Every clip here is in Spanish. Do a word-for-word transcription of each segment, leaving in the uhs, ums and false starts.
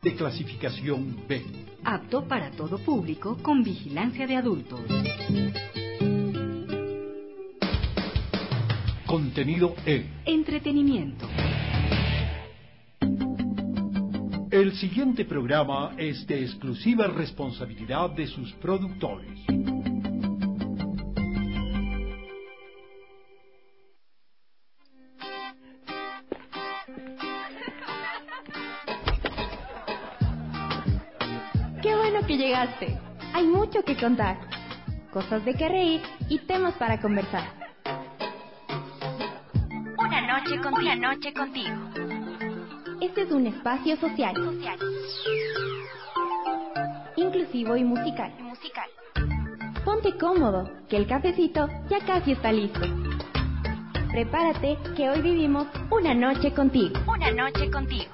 de clasificación B. Apto para todo público con vigilancia de adultos. Contenido E. Entretenimiento. El siguiente programa es de exclusiva responsabilidad de sus productores. Qué bueno que llegaste. Hay mucho que contar, cosas de que reír y temas para conversar. Una noche contigo. Una noche contigo. Este es un espacio social, Social. inclusivo y musical. Musical. Ponte cómodo, que el cafecito ya casi está listo. Prepárate, que hoy vivimos una noche contigo. Una noche contigo.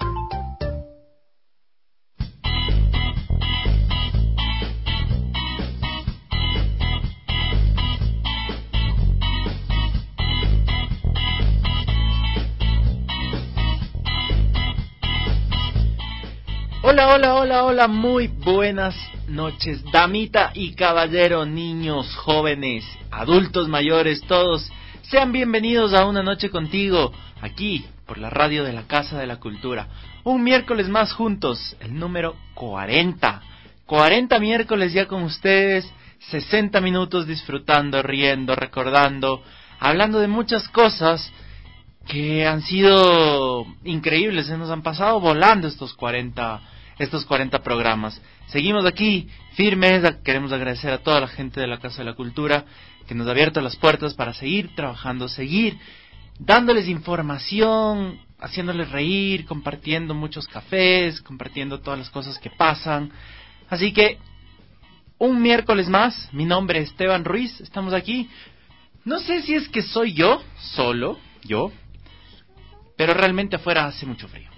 Hola, hola, hola, hola, muy buenas noches, damita y caballero, niños, jóvenes, adultos mayores, todos, sean bienvenidos a Una Noche Contigo, aquí, por la radio de la Casa de la Cultura. Un miércoles más juntos, el número cuarenta, cuarenta miércoles ya con ustedes, sesenta minutos disfrutando, riendo, recordando, hablando de muchas cosas que han sido increíbles, se nos han pasado volando estos cuarenta estos cuarenta programas. Seguimos aquí firmes, queremos agradecer a toda la gente de la Casa de la Cultura que nos ha abierto las puertas para seguir trabajando, seguir dándoles información, haciéndoles reír, compartiendo muchos cafés, compartiendo todas las cosas que pasan. Así que un miércoles más, mi nombre es Esteban Ruiz, estamos aquí. No sé si es que soy yo, solo, yo, pero realmente afuera hace mucho frío.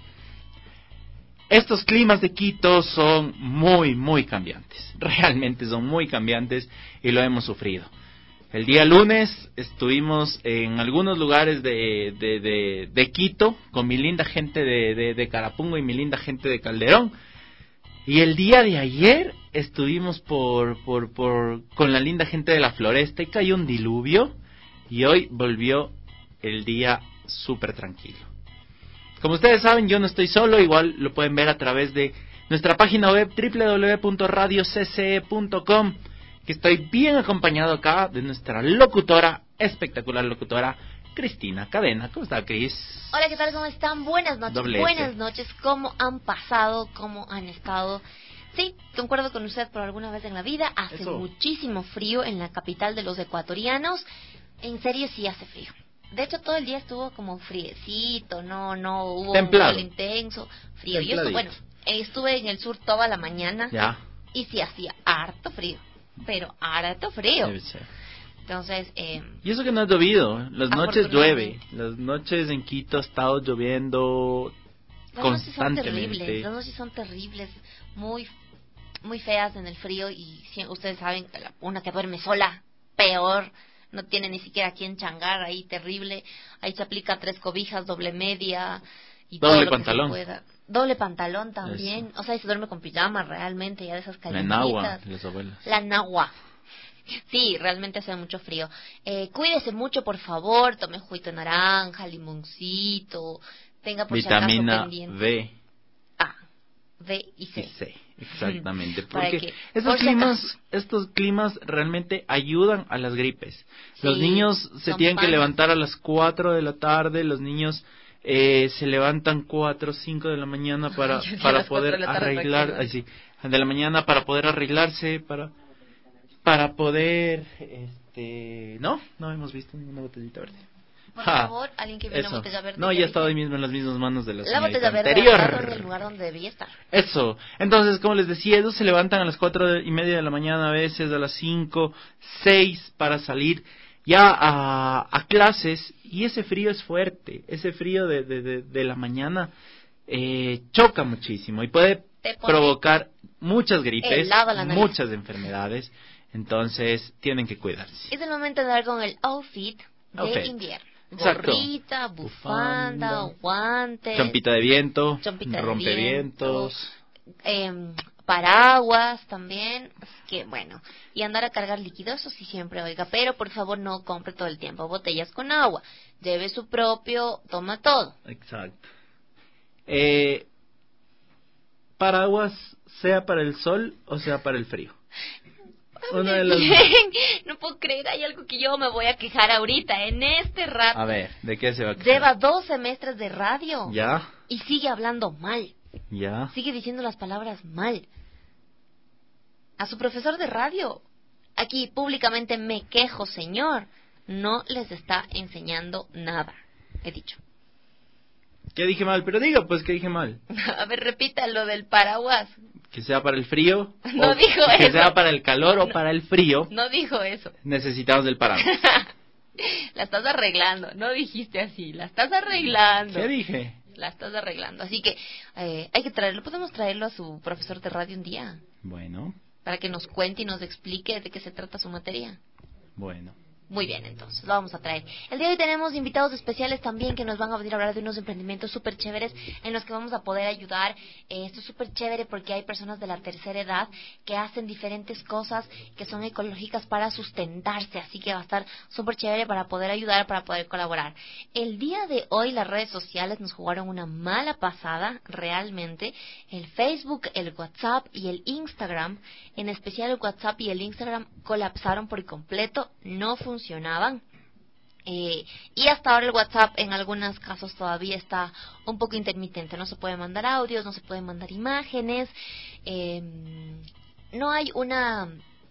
Estos climas de Quito son muy, muy cambiantes. Realmente son muy cambiantes y lo hemos sufrido. El día lunes estuvimos en algunos lugares de, de, de, de Quito con mi linda gente de, de, de Carapungo y mi linda gente de Calderón. Y el día de ayer estuvimos por, por, por, con la linda gente de la Floresta y cayó un diluvio. Y hoy volvió el día súper tranquilo. Como ustedes saben, yo no estoy solo, igual lo pueden ver a través de nuestra página web doble u doble u doble u punto radio c c e punto com, que estoy bien acompañado acá de nuestra locutora, espectacular locutora, Cristina Cadena. ¿Cómo está, Cris? Hola, ¿qué tal? ¿Cómo están? Buenas noches, Doble buenas S. noches. ¿Cómo han pasado? ¿Cómo han estado? Sí, concuerdo con usted por alguna vez en la vida. Hace Eso. muchísimo frío en la capital de los ecuatorianos. En serio, sí hace frío. De hecho, todo el día estuvo como friecito, no no hubo Templado. un sol intenso, frío. Yo Templadito. estuve, bueno, eh, estuve en el sur toda la mañana Ya. y sí hacía harto frío, pero harto frío. Debe ser. Entonces, eh, Y eso que no ha llovido, las noches llueve, Afortunadamente. las noches en Quito ha estado lloviendo las noches son constantemente. terribles, las noches son terribles, muy muy feas en el frío y si, ustedes saben que la, una que duerme sola, peor. No tiene ni siquiera quien changar, ahí terrible. Ahí se aplica tres cobijas, doble media y Doble todo lo pantalón. que se pueda. Doble pantalón también. Eso. O sea, ahí se duerme con pijama realmente, ya de esas La calientitas. enagua, las abuelas. La nagua. Sí, realmente hace mucho frío. Eh, cuídese mucho, por favor. Tome juguito de naranja, limoncito. Tenga por si Vitamina acaso pendiente. B A, B y C. y C, exactamente. Para Porque que, estos por si climas, acaso. estos climas realmente ayudan a las gripes. Los Sí, niños se son tienen que panas. levantar a las cuatro de la tarde, los niños eh, se levantan cuatro o cinco de la mañana para, Yo sí a para las cuatro poder de la tarde arreglar, recuerdo. ay, sí, de la mañana para poder arreglarse, para para poder, este, no, no hemos visto ninguna botellita verde. Por Ja, favor, alguien que vea una eso. botella verde. No, que ya estaba ahí avise. mismo en las mismas manos de la La señorita botella verde anterior. ha estado en el lugar donde debía estar. Eso. Entonces, como les decía, ellos se levantan a las cuatro y media de la mañana, a veces a las cinco, seis, para salir ya a, a clases, y ese frío es fuerte. Ese frío de, de, de, de la mañana eh, choca muchísimo y puede Te pone provocar muchas gripes, helada la nariz. muchas enfermedades. Entonces, tienen que cuidarse. Es el momento de dar con el outfit de Outfit. invierno. Exacto. Gorrita, bufanda, Bufanda, guantes, Champita de viento, chompita de rompevientos. vientos, eh, paraguas también, que bueno, y andar a cargar líquidos, eso sí siempre, oiga, pero por favor no compre todo el tiempo botellas con agua, lleve su propio, toma todo. Exacto. Eh, paraguas, sea para el sol o sea para el frío. Una de las... No puedo creer, hay algo que yo me voy a quejar ahorita, en este rato. A ver, ¿de qué se va a quejar? Lleva dos semestres de radio. ¿Ya? Y sigue hablando mal. ¿Ya? Sigue diciendo las palabras mal. A su profesor de radio, aquí públicamente me quejo, señor, no les está enseñando nada, he dicho. ¿Qué dije mal? Pero diga, pues, ¿qué dije mal? A ver, repita lo del paraguas. Que sea para el frío. No o dijo que eso. sea para el calor o No, para el frío. No dijo eso. Necesitamos del paraguas. La estás arreglando, no dijiste así, la estás arreglando. ¿Qué dije? La estás arreglando, así que eh, hay que traerlo, podemos traerlo a su profesor de radio un día. Bueno. Para que nos cuente y nos explique de qué se trata su materia. Bueno. Muy bien, entonces, lo vamos a traer. El día de hoy tenemos invitados especiales también que nos van a venir a hablar de unos emprendimientos súper chéveres en los que vamos a poder ayudar. Eh, esto es súper chévere porque hay personas de la tercera edad que hacen diferentes cosas que son ecológicas para sustentarse, así que va a estar súper chévere para poder ayudar, para poder colaborar. El día de hoy las redes sociales nos jugaron una mala pasada, realmente. El Facebook, el WhatsApp y el Instagram, en especial el WhatsApp y el Instagram, colapsaron por completo, no funcionaban. funcionaban eh, y hasta ahora el WhatsApp en algunos casos todavía está un poco intermitente, no se puede mandar audios, no se pueden mandar imágenes, eh, no hay una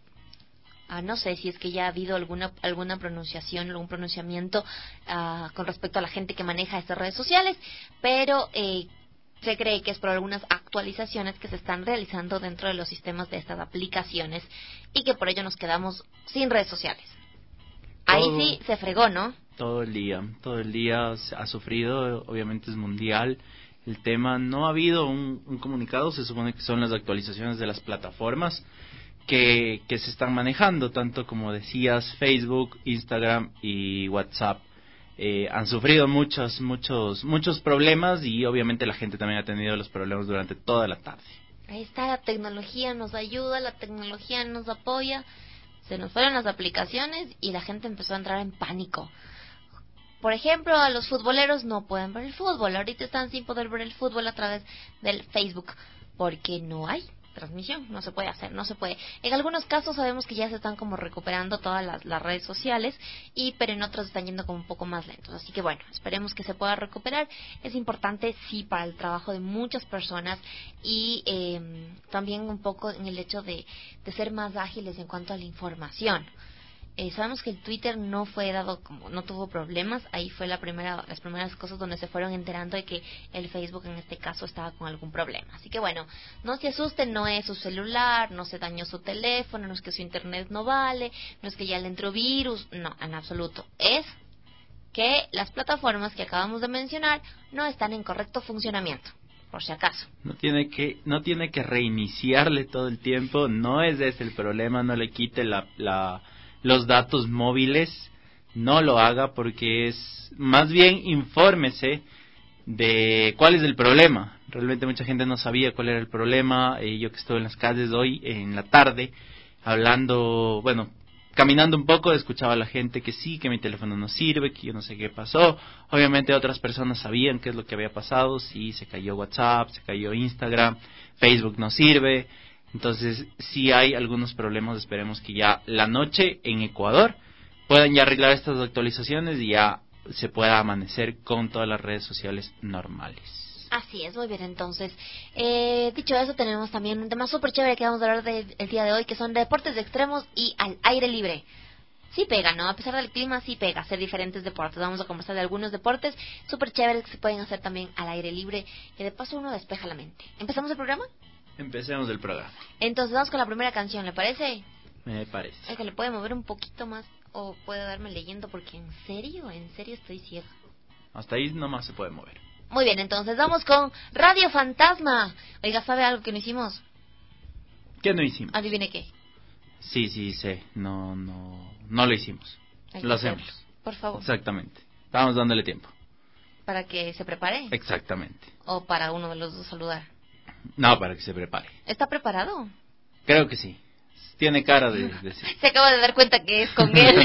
ah, no sé si es que ya ha habido alguna alguna pronunciación, algún pronunciamiento ah, con respecto a la gente que maneja estas redes sociales, pero eh, se cree que es por algunas actualizaciones que se están realizando dentro de los sistemas de estas aplicaciones y que por ello nos quedamos sin redes sociales. Ahí Todo, sí se fregó, ¿no? Todo el día, todo el día ha sufrido, obviamente es mundial el tema. No ha habido un, un comunicado, se supone que son las actualizaciones de las plataformas que, que se están manejando, tanto como decías, Facebook, Instagram y WhatsApp. Eh, han sufrido muchos, muchos, muchos problemas y obviamente la gente también ha tenido los problemas durante toda la tarde. Ahí está, la tecnología nos ayuda, la tecnología nos apoya. Se nos fueron las aplicaciones y la gente empezó a entrar en pánico. Por ejemplo, a los futboleros no pueden ver el fútbol. Ahorita están sin poder ver el fútbol a través del Facebook porque no hay transmisión, no se puede hacer, no se puede. En algunos casos sabemos que ya se están como recuperando todas las, las redes sociales, y pero en otros están yendo como un poco más lentos. Así que bueno, esperemos que se pueda recuperar. Es importante, sí, para el trabajo de muchas personas y eh, también un poco en el hecho de, de ser más ágiles en cuanto a la información. Eh, sabemos que el Twitter no fue dado como, no tuvo problemas, ahí fue la primera, las primeras cosas donde se fueron enterando de que el Facebook en este caso estaba con algún problema. Así que bueno, no se asusten, no es su celular, no se dañó su teléfono, no es que su internet no vale, no es que ya le entró virus, no, en absoluto. Es que las plataformas que acabamos de mencionar no están en correcto funcionamiento, por si acaso. No tiene que, no tiene que reiniciarle todo el tiempo, no es ese el problema, no le quite la, la los datos móviles, no lo haga, porque es más bien infórmese de cuál es el problema. Realmente mucha gente no sabía cuál era el problema. Eh, yo que estuve en las calles hoy en la tarde hablando, bueno, caminando un poco, escuchaba a la gente que sí, que mi teléfono no sirve, que yo no sé qué pasó. Obviamente otras personas sabían qué es lo que había pasado, sí, se cayó WhatsApp, se cayó Instagram, Facebook no sirve. Entonces, sí hay algunos problemas, esperemos que ya la noche en Ecuador puedan ya arreglar estas actualizaciones y ya se pueda amanecer con todas las redes sociales normales. Así es, muy bien, entonces. Eh, dicho eso, tenemos también un tema súper chévere que vamos a hablar de, el día de hoy, que son deportes de extremos y al aire libre. Sí pega, ¿no? A pesar del clima, sí pega hacer diferentes deportes. Vamos a conversar de algunos deportes súper chéveres que se pueden hacer también al aire libre, y de paso uno despeja la mente. ¿Empezamos el programa? Empecemos el programa. Entonces vamos con la primera canción, ¿le parece? Me parece. Es que le puede mover un poquito más o puede darme leyendo, porque en serio, en serio estoy ciega. Hasta ahí nomás se puede mover. Muy bien, entonces vamos con Radio Fantasma. Oiga, ¿sabe algo que no hicimos? ¿Qué no hicimos? Adivine qué. Sí, sí, sé. No, no, no lo hicimos. Hay Lo que hacemos. hacerlo, por favor. Exactamente. Estamos dándole tiempo. ¿Para que se prepare? Exactamente. ¿O para uno de los dos saludar? No, para que se prepare. ¿Está preparado? Creo que sí. Tiene cara de, de sí. Se acaba de dar cuenta que es con él.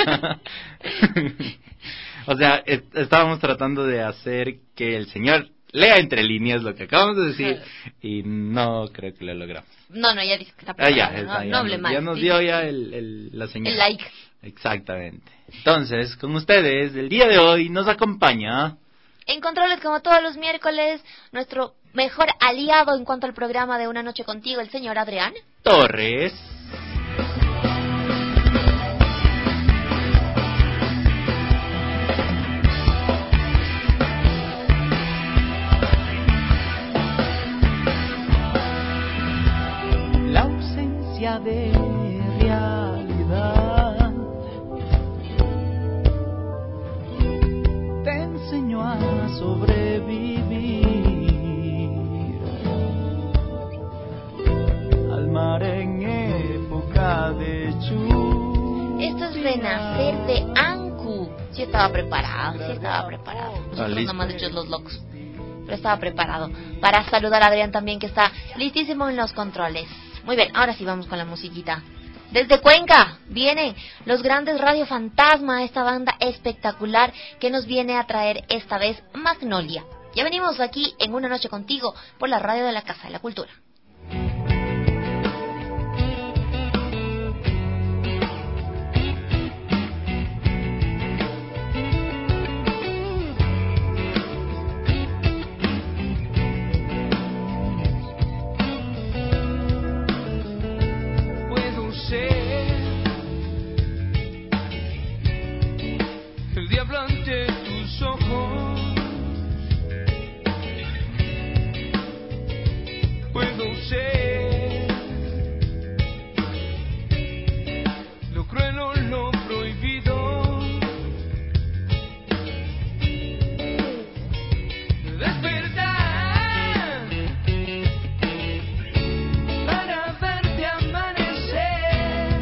O sea, est- estábamos tratando de hacer que el señor lea entre líneas lo que acabamos de decir y no creo que lo logramos. No, no, ya dice que está Ah, ya, preparado. está, no, ya, no hable nos, mal. ya nos Sí, dio sí, ya sí. el, el, la señal. El like. Exactamente. Entonces, con ustedes, el día de hoy nos acompaña... En controles, como todos los miércoles, nuestro mejor aliado en cuanto al programa de Una Noche Contigo, el señor Adrián Torres. La ausencia de realidad te enseñó a sobrevivir al mar en época de lluvia. Esto es Renacer de Anku. Sí estaba preparado, sí estaba preparado. Nosotros listo. nomás hechos los locos. Pero estaba preparado para saludar a Adrián también, que está listísimo en los controles. Muy bien, ahora sí vamos con la musiquita. Desde Cuenca vienen los grandes Radio Fantasma, esta banda espectacular que nos viene a traer esta vez Magnolia. Ya venimos aquí en Una Noche Contigo por la radio de la Casa de la Cultura. Puedo ser el diablo ante tus ojos. Puedo ser lo cruel o lo prohibido. Despertar para verte amanecer.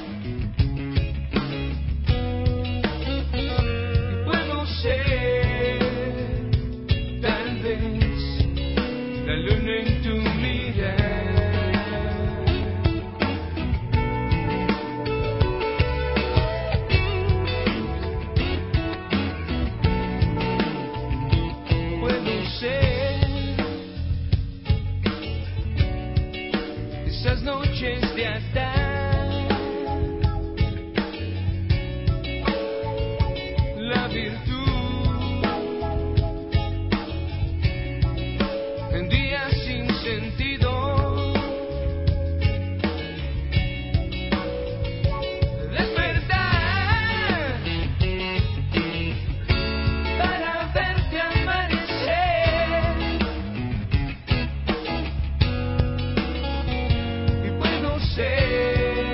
Y puedo ser tal vez la luna en tu mirar. Puedo ser esas noches de atar la virtud en días sin sentido. Despertar para verte amanecer. Y puedo ser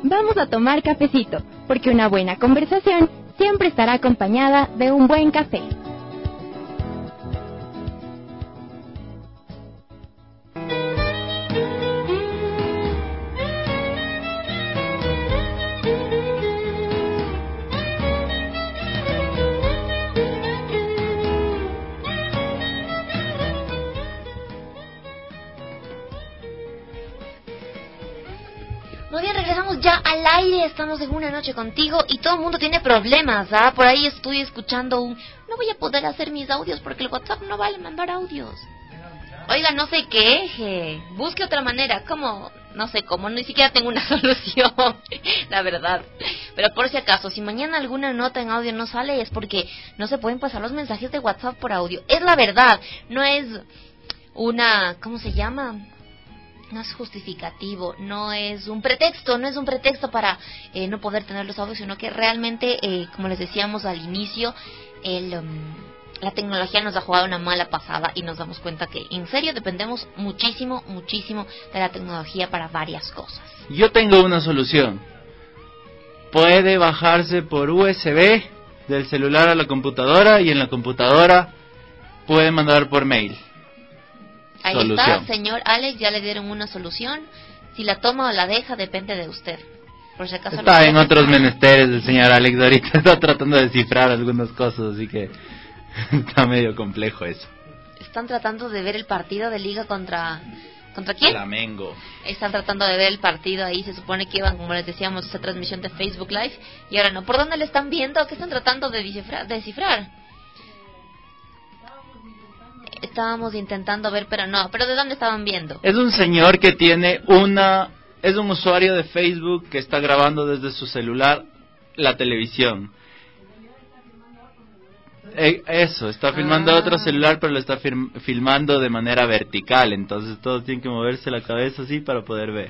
vamos a tomar cafecito, porque una buena conversación siempre estará acompañada de un buen café. Muy bien, regresamos ya al aire, estamos en Una Noche Contigo y todo el mundo tiene problemas, ¿ah? Por ahí estoy escuchando un... No voy a poder hacer mis audios porque el WhatsApp no vale mandar audios. Oiga, no se queje, busque otra manera, ¿cómo? No sé cómo, ni siquiera tengo una solución, la verdad. Pero por si acaso, si mañana alguna nota en audio no sale es porque no se pueden pasar los mensajes de WhatsApp por audio. Es la verdad, no es una... ¿Cómo se llama? No es justificativo, no es un pretexto, no es un pretexto para eh, no poder tener los audios, sino que realmente, eh, como les decíamos al inicio, el, um, la tecnología nos ha jugado una mala pasada y nos damos cuenta que en serio dependemos muchísimo, muchísimo de la tecnología para varias cosas. Yo tengo una solución. Puede bajarse por U S B del celular a la computadora y en la computadora puede mandar por mail. Ahí solución. Está, señor Alex, ya le dieron una solución. Si la toma o la deja, depende de usted. Por si acaso está en otros menesteres el señor Alex, ahorita está tratando de descifrar algunas cosas, así que está medio complejo eso. Están tratando de ver el partido de Liga contra... ¿Contra quién? Flamengo. Están tratando de ver el partido ahí, se supone que iban, como les decíamos, esa transmisión de Facebook Live, y ahora no. ¿Por dónde le están viendo? ¿Qué están tratando de descifrar? De descifrar? Estábamos intentando ver, pero no. ¿Pero de dónde estaban viendo? Es un señor que tiene una... Es un usuario de Facebook que está grabando desde su celular la televisión. Eh, eso, está filmando ah. otro celular, pero lo está firm, filmando de manera vertical. Entonces todos tienen que moverse la cabeza así para poder ver.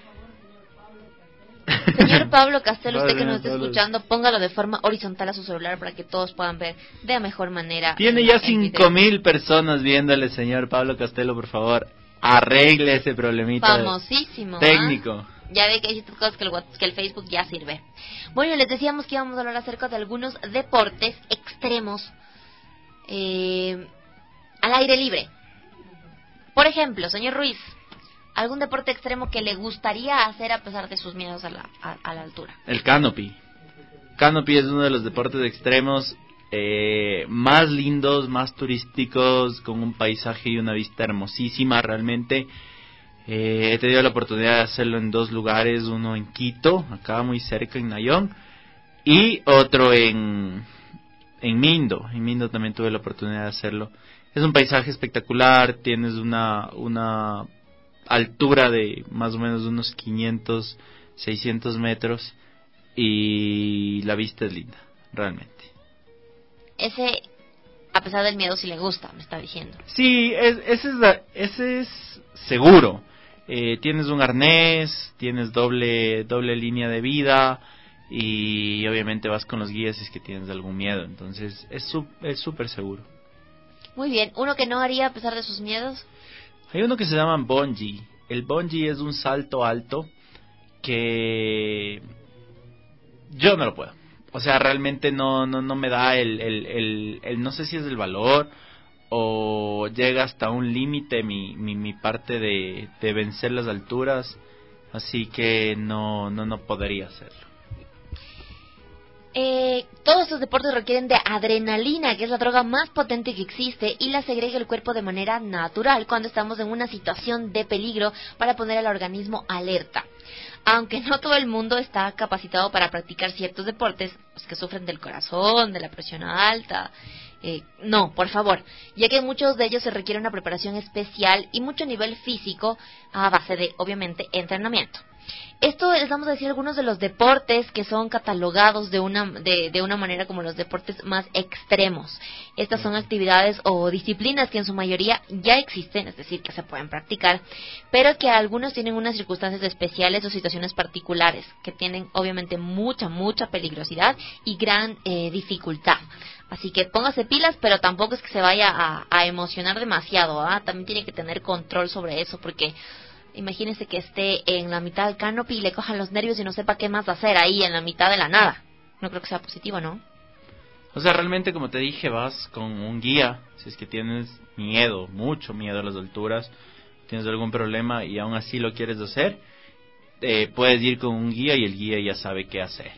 Señor Pablo Castelo, usted que nos está escuchando, póngalo de forma horizontal a su celular para que todos puedan ver de mejor manera. Tiene ya cinco mil personas viéndole, señor Pablo Castelo, por favor, arregle ese problemita. Famosísimo. Técnico. ¿Ah? Ya ve que hay ciertas cosas que el, que el Facebook ya sirve. Bueno, les decíamos que íbamos a hablar acerca de algunos deportes extremos eh, al aire libre. Por ejemplo, señor Ruiz, ¿algún deporte extremo que le gustaría hacer a pesar de sus miedos a la, a, a la altura? El canopy. Canopy es uno de los deportes extremos eh, más lindos, más turísticos, con un paisaje y una vista hermosísima realmente. Eh, he tenido la oportunidad de hacerlo en dos lugares, uno en Quito, acá muy cerca en Nayón, y otro en, en Mindo. En Mindo también tuve la oportunidad de hacerlo. Es un paisaje espectacular, tienes una... una altura de más o menos unos quinientos, seiscientos metros y la vista es linda, realmente. Ese, a pesar del miedo, sí le gusta, me está diciendo. Sí, es, ese, es, ese es seguro. Eh, tienes un arnés, tienes doble doble línea de vida y obviamente vas con los guías si es que tienes algún miedo, entonces es es súper seguro. Muy bien, ¿uno que no haría a pesar de sus miedos? Hay uno que se llama bungee. El bungee es un salto alto que yo no lo puedo. O sea, realmente no no no me da el el el, el no sé si es el valor o llega hasta un límite mi, mi mi parte de de vencer las alturas, así que no no no podría hacerlo. Eh, todos estos deportes requieren de adrenalina, que es la droga más potente que existe, y la segrega el cuerpo de manera natural cuando estamos en una situación de peligro para poner al organismo alerta. Aunque no todo el mundo está capacitado para practicar ciertos deportes, los que sufren del corazón, de la presión alta, eh, no, por favor, ya que muchos de ellos se requiere una preparación especial y mucho nivel físico a base de, obviamente, entrenamiento. Esto les vamos a decir algunos de los deportes que son catalogados de una de, de una manera como los deportes más extremos. Estas son actividades o disciplinas que en su mayoría ya existen, es decir, que se pueden practicar, pero que algunos tienen unas circunstancias especiales o situaciones particulares que tienen obviamente mucha, mucha peligrosidad y gran eh, dificultad. Así que póngase pilas, pero tampoco es que se vaya a, a emocionar demasiado, ¿ah? También tiene que tener control sobre eso porque imagínese que esté en la mitad del canopy y le cojan los nervios y no sepa qué más hacer ahí en la mitad de la nada. No creo que sea positivo, ¿no? O sea, realmente, como te dije, vas con un guía. Si es que tienes miedo, mucho miedo a las alturas, tienes algún problema y aún así lo quieres hacer, eh, puedes ir con un guía y el guía ya sabe qué hacer.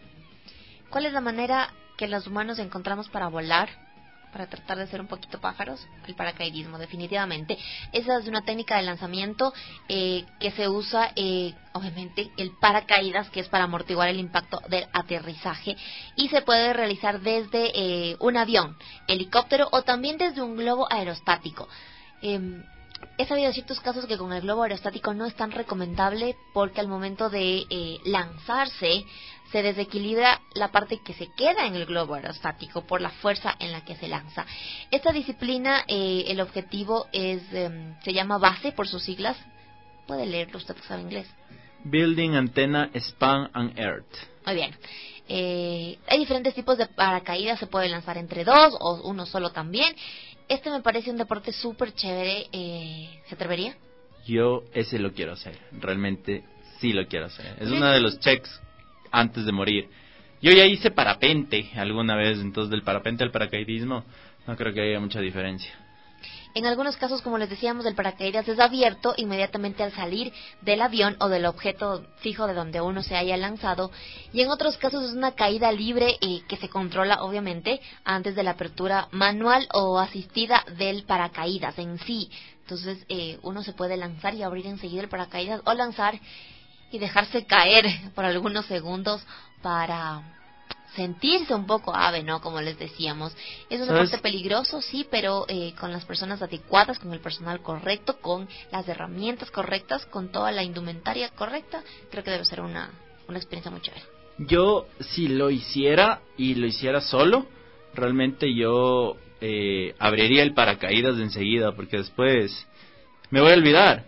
¿Cuál es la manera que los humanos encontramos para volar? Para tratar de ser un poquito pájaros, el paracaidismo, definitivamente. Esa es una técnica de lanzamiento eh, que se usa, eh, obviamente, el paracaídas, que es para amortiguar el impacto del aterrizaje, y se puede realizar desde eh, un avión, helicóptero o también desde un globo aerostático. Eh, He sabido de ciertos casos que con el globo aerostático no es tan recomendable porque al momento de eh, lanzarse se desequilibra la parte que se queda en el globo aerostático por la fuerza en la que se lanza. Esta disciplina, eh, el objetivo es, eh, se llama base por sus siglas. Puede leerlo, usted que sabe inglés. Building Antenna Span and Earth. Muy bien. Eh, hay diferentes tipos de paracaídas, se puede lanzar entre dos o uno solo también. Este me parece un deporte súper chévere. Eh, ¿Se atrevería? Yo ese lo quiero hacer. Realmente sí lo quiero hacer. Es uno de los checks antes de morir. Yo ya hice parapente alguna vez, entonces del parapente al paracaidismo no creo que haya mucha diferencia. En algunos casos, como les decíamos, el paracaídas es abierto inmediatamente al salir del avión o del objeto fijo de donde uno se haya lanzado, y en otros casos es una caída libre eh, que se controla obviamente antes de la apertura manual o asistida del paracaídas en sí. Entonces eh, uno se puede lanzar y abrir enseguida el paracaídas, o lanzar y dejarse caer por algunos segundos para sentirse un poco ave, ¿no? Como les decíamos. Es un deporte peligroso, sí, pero eh, con las personas adecuadas, con el personal correcto, con las herramientas correctas, con toda la indumentaria correcta, creo que debe ser una, una experiencia muy chévere. Yo, si lo hiciera y lo hiciera solo, realmente yo eh, abriría el paracaídas de enseguida, porque después me voy a olvidar.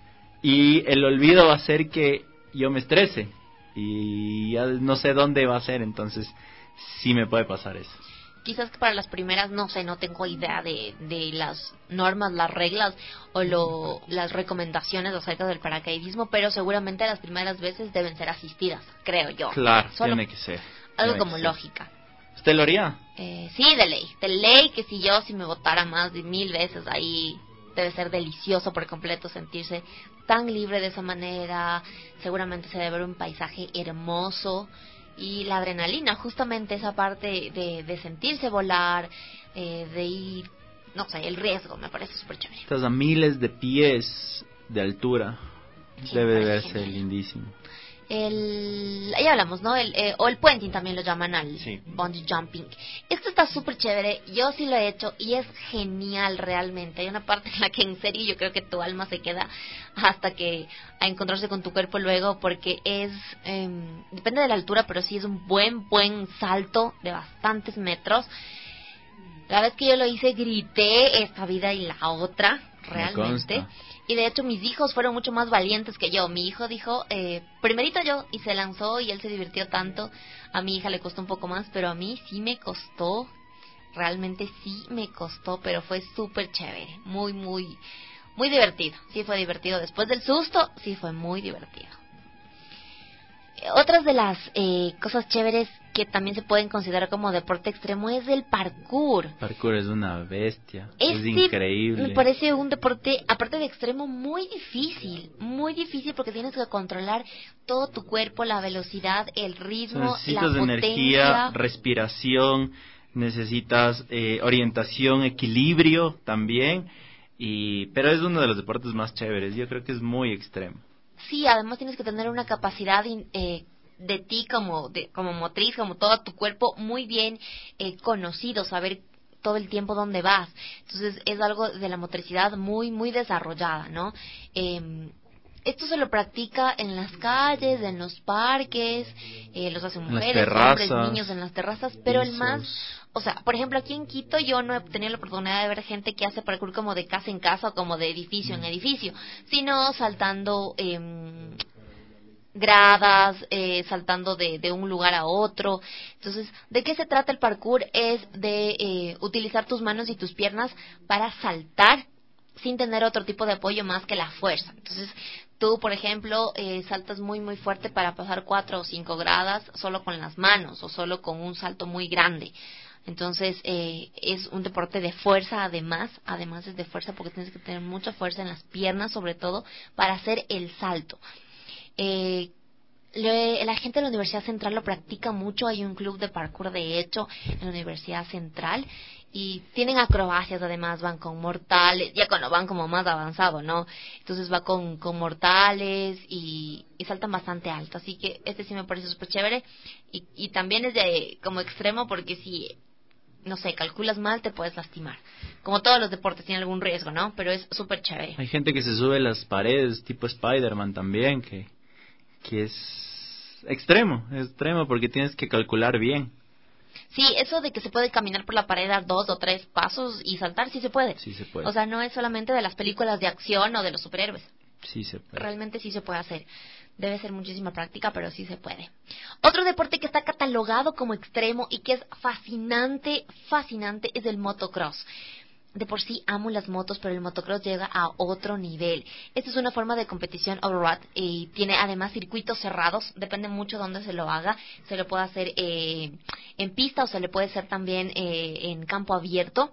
Y el olvido va a hacer que yo me estrese. Y ya no sé dónde va a ser, entonces sí me puede pasar eso. Quizás que para las primeras, no sé, no tengo idea de, de las normas, las reglas o lo, las recomendaciones acerca del paracaidismo, pero seguramente las primeras veces deben ser asistidas, creo yo. Claro, Solo tiene que ser. Algo tiene como que lógica. Ser. ¿Usted lo haría? Eh, sí, de ley, de ley que si yo, si me votara más de mil veces ahí, debe ser delicioso por completo sentirse tan libre de esa manera. Seguramente se debe ver un paisaje hermoso y la adrenalina, justamente esa parte de, de sentirse volar, eh, de ir, no sé, el riesgo, me parece súper chévere. Estás a miles de pies de altura, Sí, debe de me verse parece lindísimo. El, ahí hablamos, ¿no? El, eh, o el puenting también lo llaman al sí. bungee jumping. Esto está súper chévere, yo sí lo he hecho y es genial realmente. Hay una parte en la que en serio yo creo que tu alma se queda hasta que a encontrarse con tu cuerpo luego, porque es, eh, depende de la altura, pero sí es un buen, buen salto de bastantes metros. La vez que yo lo hice grité esta vida y la otra, realmente. Y de hecho mis hijos fueron mucho más valientes que yo. Mi hijo dijo, eh, primerito yo, y se lanzó y él se divirtió tanto. A mi hija le costó un poco más, pero a mí sí me costó. Realmente sí me costó, pero fue súper chévere. Muy, muy, muy divertido. Sí fue divertido. Después del susto, sí fue muy divertido. Otras de las eh, cosas chéveres que también se pueden considerar como deporte extremo es el parkour. Parkour es una bestia, este es increíble. Me parece un deporte, aparte de extremo, muy difícil, muy difícil porque tienes que controlar todo tu cuerpo, la velocidad, el ritmo, la necesitas potencia. energía, respiración, necesitas eh, orientación, equilibrio también, y pero es uno de los deportes más chéveres. Yo creo que es muy extremo. Sí, además tienes que tener una capacidad eh, de ti como de, como motriz, como todo tu cuerpo muy bien eh, conocido, saber todo el tiempo dónde vas. Entonces es algo de la motricidad muy, muy desarrollada, ¿no? Eh, esto se lo practica en las calles, en los parques, eh, los hacen mujeres, hombres, niños en las terrazas, pero el más... O sea, por ejemplo, aquí en Quito yo no he tenido la oportunidad de ver gente que hace parkour como de casa en casa o como de edificio en edificio, sino saltando eh, gradas, eh, saltando de, de un lugar a otro. Entonces, ¿de qué se trata el parkour? Es de eh, utilizar tus manos y tus piernas para saltar sin tener otro tipo de apoyo más que la fuerza. Entonces, tú, por ejemplo, eh, saltas muy, muy fuerte para pasar cuatro o cinco gradas solo con las manos o solo con un salto muy grande. Entonces, eh, es un deporte de fuerza además, además es de fuerza porque tienes que tener mucha fuerza en las piernas, sobre todo, para hacer el salto. Eh, le, la gente de la Universidad Central lo practica mucho, hay un club de parkour, de hecho, en la Universidad Central, y tienen acrobacias, además van con mortales, ya cuando van como más avanzado, ¿no? Entonces va con, con mortales y, y saltan bastante alto, así que este sí me parece súper chévere, y, y también es de como extremo porque si, no sé, calculas mal te puedes lastimar. Como todos los deportes tienen algún riesgo, ¿no? Pero es súper chévere. Hay gente que se sube las paredes, tipo Spider-Man también, que, que es extremo, extremo porque tienes que calcular bien. Sí, eso de que se puede caminar por la pared a dos o tres pasos y saltar, sí se puede. Sí se puede. O sea, no es solamente de las películas de acción o de los superhéroes. Sí se puede. Realmente sí se puede hacer. Debe ser muchísima práctica, pero sí se puede. Otro deporte que está catalogado como extremo y que es fascinante, fascinante, es el motocross. De por sí amo las motos, pero el motocross llega a otro nivel. Esta es una forma de competición off-road y tiene además circuitos cerrados, depende mucho de dónde se lo haga. Se lo puede hacer eh, en pista o se le puede hacer también eh, en campo abierto.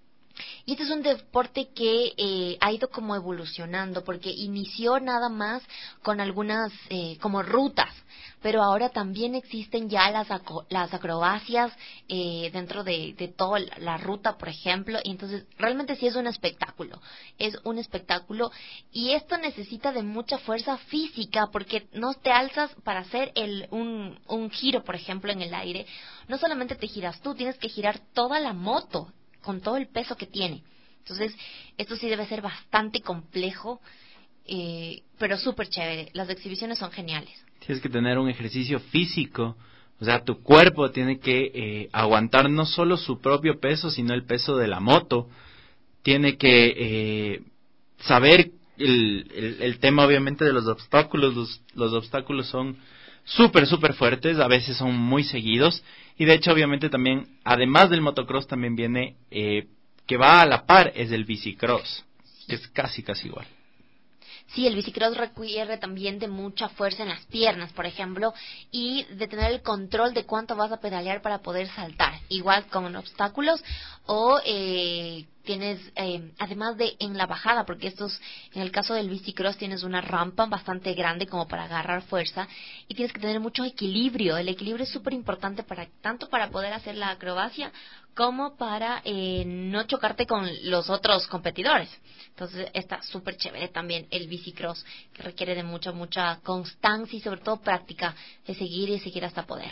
Y este es un deporte que eh, ha ido como evolucionando, porque inició nada más con algunas eh, como rutas, pero ahora también existen ya las, aco- las acrobacias eh, dentro de, de toda la ruta, por ejemplo, y entonces realmente sí es un espectáculo, es un espectáculo, y esto necesita de mucha fuerza física, porque no te alzas para hacer el, un, un giro, por ejemplo, en el aire, no solamente te giras tú, tienes que girar toda la moto, con todo el peso que tiene. Entonces, esto sí debe ser bastante complejo, eh, pero súper chévere. Las exhibiciones son geniales. Tienes que tener un ejercicio físico, o sea, tu cuerpo tiene que eh, aguantar no solo su propio peso, sino el peso de la moto. Tiene que eh, saber el, el, el tema, obviamente, de los obstáculos. Los, los obstáculos son súper, súper fuertes, a veces son muy seguidos. Y de hecho, obviamente, también, además del motocross, también viene, eh, que va a la par, es el bicicross, que es casi, casi igual. Sí, el bicicross requiere también de mucha fuerza en las piernas, por ejemplo, y de tener el control de cuánto vas a pedalear para poder saltar, igual con obstáculos, o eh, tienes, eh, además de en la bajada, porque estos, en el caso del bicicross tienes una rampa bastante grande como para agarrar fuerza, y tienes que tener mucho equilibrio. El equilibrio es súper importante para, tanto para poder hacer la acrobacia, como para eh, no chocarte con los otros competidores. Entonces está súper chévere también el bicicross, que requiere de mucha, mucha constancia y sobre todo práctica, de seguir y seguir hasta poder.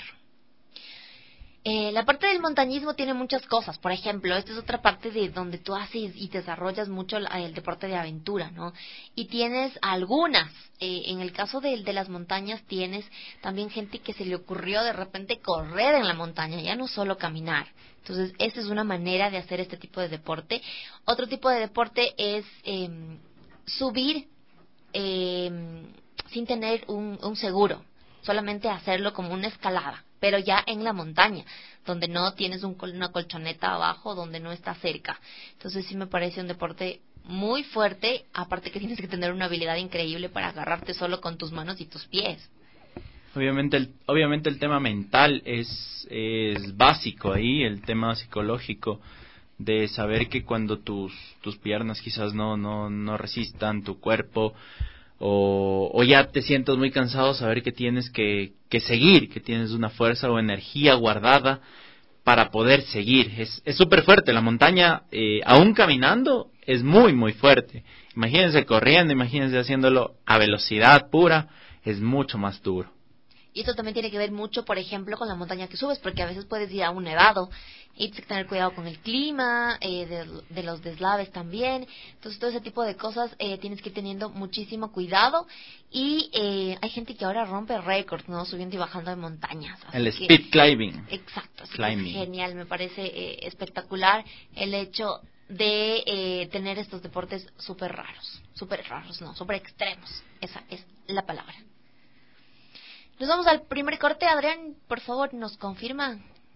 Eh, la parte del montañismo tiene muchas cosas. Por ejemplo, esta es otra parte de donde tú haces y desarrollas mucho el, el deporte de aventura, ¿no? Y tienes algunas. Eh, en el caso de, de las montañas tienes también gente que se le ocurrió de repente correr en la montaña, ya no solo caminar. Entonces, esta es una manera de hacer este tipo de deporte. Otro tipo de deporte es eh, subir eh, sin tener un, un seguro, solamente hacerlo como una escalada, pero ya en la montaña, donde no tienes un, una colchoneta abajo, donde no está cerca. Entonces sí me parece un deporte muy fuerte, aparte que tienes que tener una habilidad increíble para agarrarte solo con tus manos y tus pies. Obviamente el, obviamente el tema mental es, es básico ahí, el tema psicológico de saber que cuando tus, tus piernas quizás no, no, no resistan, tu cuerpo, o, o ya te sientes muy cansado, saber que tienes que, que seguir, que tienes una fuerza o energía guardada para poder seguir. Es es súper fuerte, la montaña, eh, aún caminando, es muy, muy fuerte. Imagínense corriendo, imagínense haciéndolo a velocidad pura, es mucho más duro. Y esto también tiene que ver mucho, por ejemplo, con la montaña que subes, porque a veces puedes ir a un nevado y tienes que tener cuidado con el clima, eh, de, de los deslaves también. Entonces, todo ese tipo de cosas eh, tienes que ir teniendo muchísimo cuidado. Y eh, hay gente que ahora rompe récords, ¿no? Subiendo y bajando de montañas. Así El que, speed climbing. Exacto, así Climbing. que es genial, me parece eh, espectacular el hecho de eh, tener estos deportes súper raros. Súper raros, no, súper extremos. Esa es la palabra. Nos vamos al primer corte. Adrián, por favor, ¿nos confirma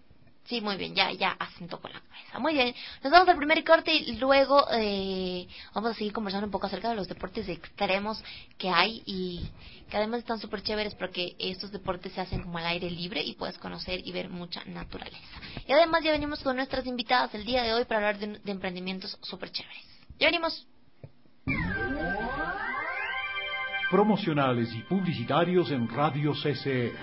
Sí, muy bien, ya, ya asentó con la cabeza. Muy bien, nos vamos al primer corte y luego eh, vamos a seguir conversando un poco acerca de los deportes extremos que hay y que además están súper chéveres porque estos deportes se hacen como al aire libre y puedes conocer y ver mucha naturaleza. Y además ya venimos con nuestras invitadas el día de hoy para hablar de, de emprendimientos súper chéveres. Ya venimos. Promocionales y publicitarios en Radio C C E.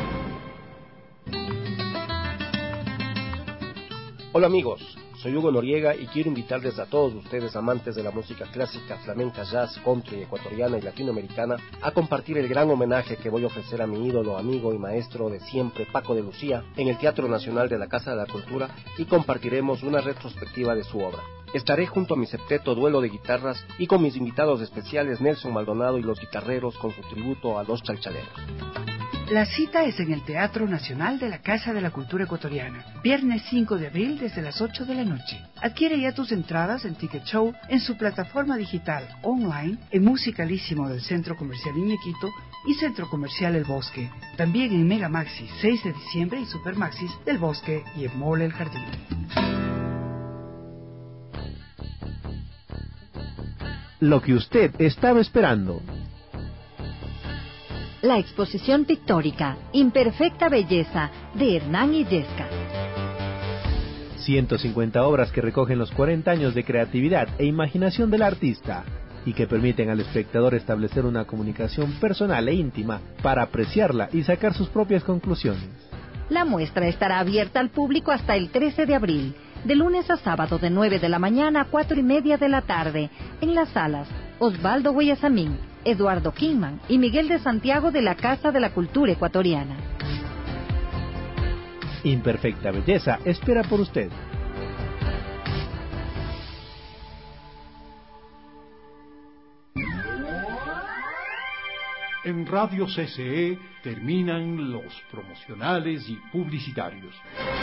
Hola amigos, soy Hugo Noriega y quiero invitarles a todos ustedes amantes de la música clásica, flamenca, jazz, country, ecuatoriana y latinoamericana a compartir el gran homenaje que voy a ofrecer a mi ídolo, amigo y maestro de siempre, Paco de Lucía, en el Teatro Nacional de la Casa de la Cultura y compartiremos una retrospectiva de su obra. Estaré junto a mi septeto duelo de guitarras y con mis invitados especiales Nelson Maldonado y los guitarreros con su tributo a los chalchaleros. La cita es en el Teatro Nacional de la Casa de la Cultura Ecuatoriana, viernes cinco de abril desde las ocho de la noche. Adquiere ya tus entradas en Ticket Show en su plataforma digital online, en Musicalísimo del Centro Comercial Iñequito y Centro Comercial El Bosque. También en Mega Maxi seis de diciembre y Super Maxis del Bosque y en Mall El Jardín. Lo que usted estaba esperando. La exposición pictórica Imperfecta Belleza de Hernán Illescas. ciento cincuenta obras que recogen los cuarenta años de creatividad e imaginación del artista y que permiten al espectador establecer una comunicación personal e íntima para apreciarla y sacar sus propias conclusiones. La muestra estará abierta al público hasta el trece de abril, de lunes a sábado de nueve de la mañana a cuatro y media de la tarde, en las salas Osvaldo Guayasamín, Eduardo Kingman y Miguel de Santiago de la Casa de la Cultura Ecuatoriana. Imperfecta Belleza espera por usted. En Radio C C E terminan los promocionales y publicitarios.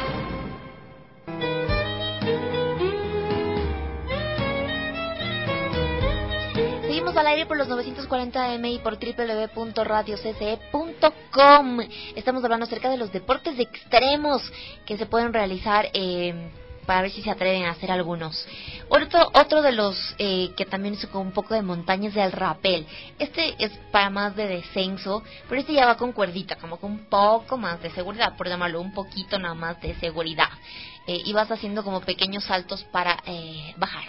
Seguimos al aire por los novecientos cuarenta A M y por doble u doble u doble u punto radio c c e punto com. Estamos hablando acerca de los deportes extremos que se pueden realizar eh, para ver si se atreven a hacer algunos. Otro, otro de los eh, que también es con un poco de montaña es el rappel. Este es para más de descenso, pero este ya va con cuerdita, como con un poco más de seguridad, por llamarlo un poquito nada más de seguridad. Eh, y vas haciendo como pequeños saltos para eh, bajar.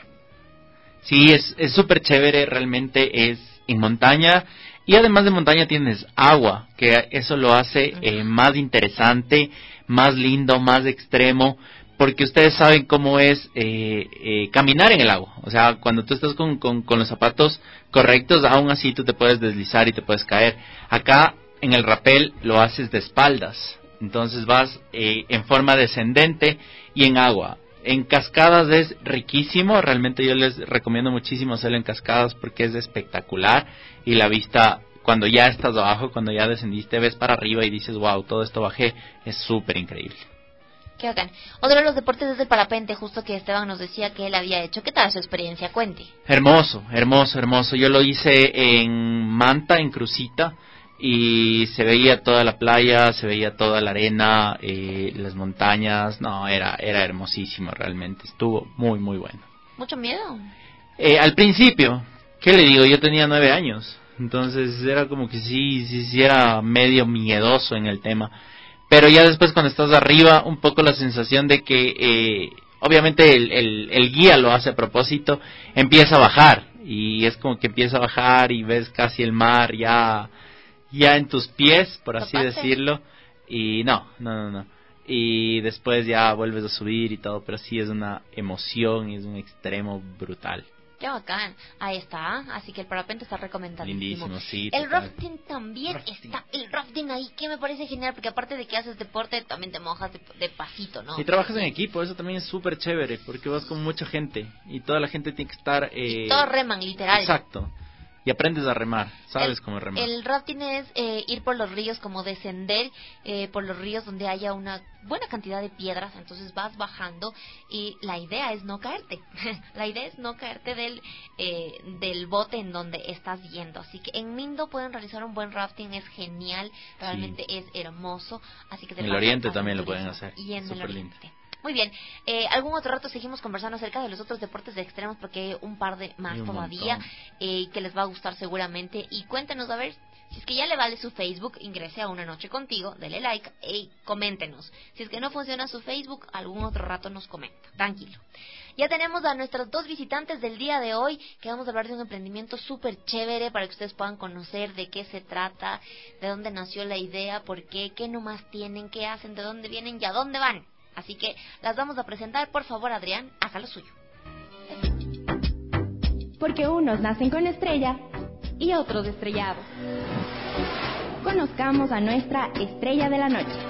Sí, es es súper chévere, realmente es en montaña y además de montaña tienes agua, que eso lo hace eh, más interesante, más lindo, más extremo, porque ustedes saben cómo es eh, eh, caminar en el agua. O sea, cuando tú estás con, con, con los zapatos correctos, aún así tú te puedes deslizar y te puedes caer. Acá en el rappel lo haces de espaldas, entonces vas eh, en forma descendente y en agua. En cascadas es riquísimo, realmente yo les recomiendo muchísimo hacerlo en cascadas porque es espectacular y la vista cuando ya estás abajo, cuando ya descendiste, ves para arriba y dices, wow, todo esto bajé, es súper increíble. Qué bacán. Otro de los deportes es el parapente, justo que Esteban nos decía que él había hecho. ¿Qué tal su experiencia? Cuente. Hermoso, hermoso, hermoso. Yo lo hice en Manta, en Crucita, y se veía toda la playa, se veía toda la arena, eh, las montañas. No, era era hermosísimo realmente. Estuvo muy, muy bueno. ¿Mucho miedo? Eh, al principio, ¿qué le digo? Yo tenía nueve años, entonces era como que sí, sí, sí era medio miedoso en el tema. Pero ya después cuando estás arriba, un poco la sensación de que, eh, obviamente el, el, el guía lo hace a propósito, empieza a bajar. Y es como que empieza a bajar y ves casi el mar ya, ya en tus pies, por así ¿Topaste? decirlo. Y no, no, no, no. Y después ya vuelves a subir y todo, pero sí es una emoción y es un extremo brutal. Qué bacán. Ahí está. Así que el parapente está recomendadísimo. Lindísimo, sí. El total. rafting también Rafting. está. El rafting ahí, que me parece genial, porque aparte de que haces deporte, también te mojas de, de pasito, ¿no? Y trabajas en equipo, eso también es súper chévere, porque vas con mucha gente y toda la gente tiene que estar... Eh... Y todos reman, literal. Exacto. y aprendes a remar, sabes el, cómo remar. El rafting es eh, ir por los ríos, como descender eh, por los ríos donde haya una buena cantidad de piedras, entonces vas bajando y la idea es no caerte. La idea es no caerte del eh, del bote en donde estás yendo. Así que en Mindo pueden realizar un buen rafting, es genial, realmente sí. Es hermoso. Así que en el Oriente también lo pueden hacer. Y en Super el Oriente. Lindo. Muy bien, eh, algún otro rato seguimos conversando acerca de los otros deportes de extremos porque hay un par de más todavía eh, que les va a gustar seguramente. Y cuéntenos, a ver, si es que ya le vale su Facebook, ingrese a Una Noche Contigo, dele like y coméntenos. Si es que no funciona su Facebook, algún otro rato nos comenta, tranquilo. Ya tenemos a nuestros dos visitantes del día de hoy, que vamos a hablar de un emprendimiento súper chévere para que ustedes puedan conocer de qué se trata, de dónde nació la idea, por qué, qué nomás tienen, qué hacen, de dónde vienen y a dónde van. Así que las vamos a presentar. Por favor, Adrián, haga lo suyo. Porque unos nacen con estrella y otros estrellados. Conozcamos a nuestra estrella de la noche.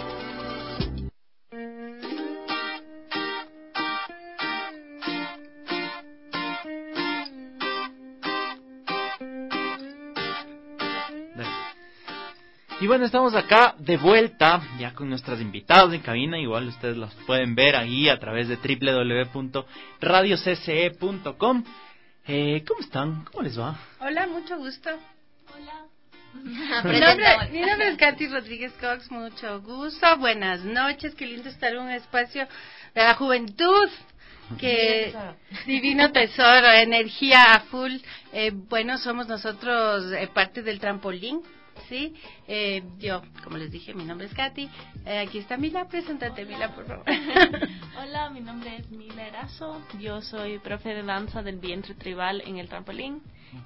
Y bueno, estamos acá de vuelta, ya con nuestras invitadas en cabina, igual ustedes las pueden ver ahí a través de doble u doble u doble u punto radio c c e punto com. Eh, ¿Cómo están? ¿Cómo les va? Hola, mucho gusto. Hola. mi, nombre, mi nombre es Katy Rodríguez Cox, mucho gusto, buenas noches, qué lindo estar en un espacio de la juventud. Que divino tesoro, energía a full. Eh, bueno, somos nosotros eh, parte del trampolín. Sí, eh, yo, como les dije, mi nombre es Katy. Eh, aquí está Mila, preséntate, Mila, por favor. Hola, mi nombre es Mila Erazo. Yo soy profe de danza del vientre tribal en el trampolín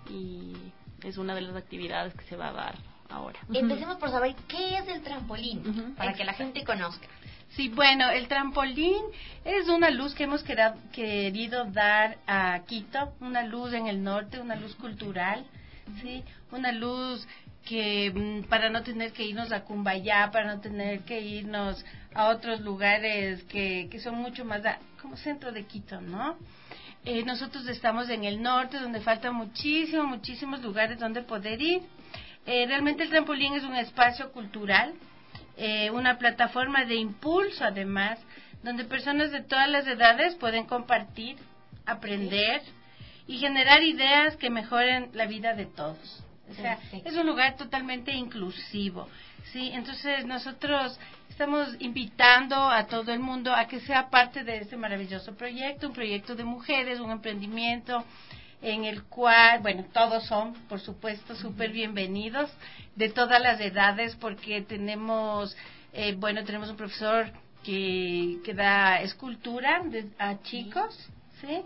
y es una de las actividades que se va a dar ahora. Empecemos por saber qué es el trampolín, uh-huh. para que la gente conozca. Sí, bueno, el trampolín es una luz que hemos quera, querido dar a Quito, una luz en el norte, una luz cultural, sí, una luz que para no tener que irnos a Cumbayá, para no tener que irnos a otros lugares que, que son mucho más a, como centro de Quito, ¿no? Eh, nosotros estamos en el norte, donde faltan muchísimos, muchísimos lugares donde poder ir. Eh, realmente el trampolín es un espacio cultural, eh, una plataforma de impulso además, donde personas de todas las edades pueden compartir, aprender y generar ideas que mejoren la vida de todos. O sea, perfecto. Es un lugar totalmente inclusivo, ¿sí? Entonces nosotros estamos invitando a todo el mundo a que sea parte de este maravilloso proyecto, un proyecto de mujeres, un emprendimiento en el cual, bueno, todos son, por supuesto, súper bienvenidos, de todas las edades, porque tenemos, eh, bueno, tenemos un profesor que, que da escultura de, a chicos, ¿sí?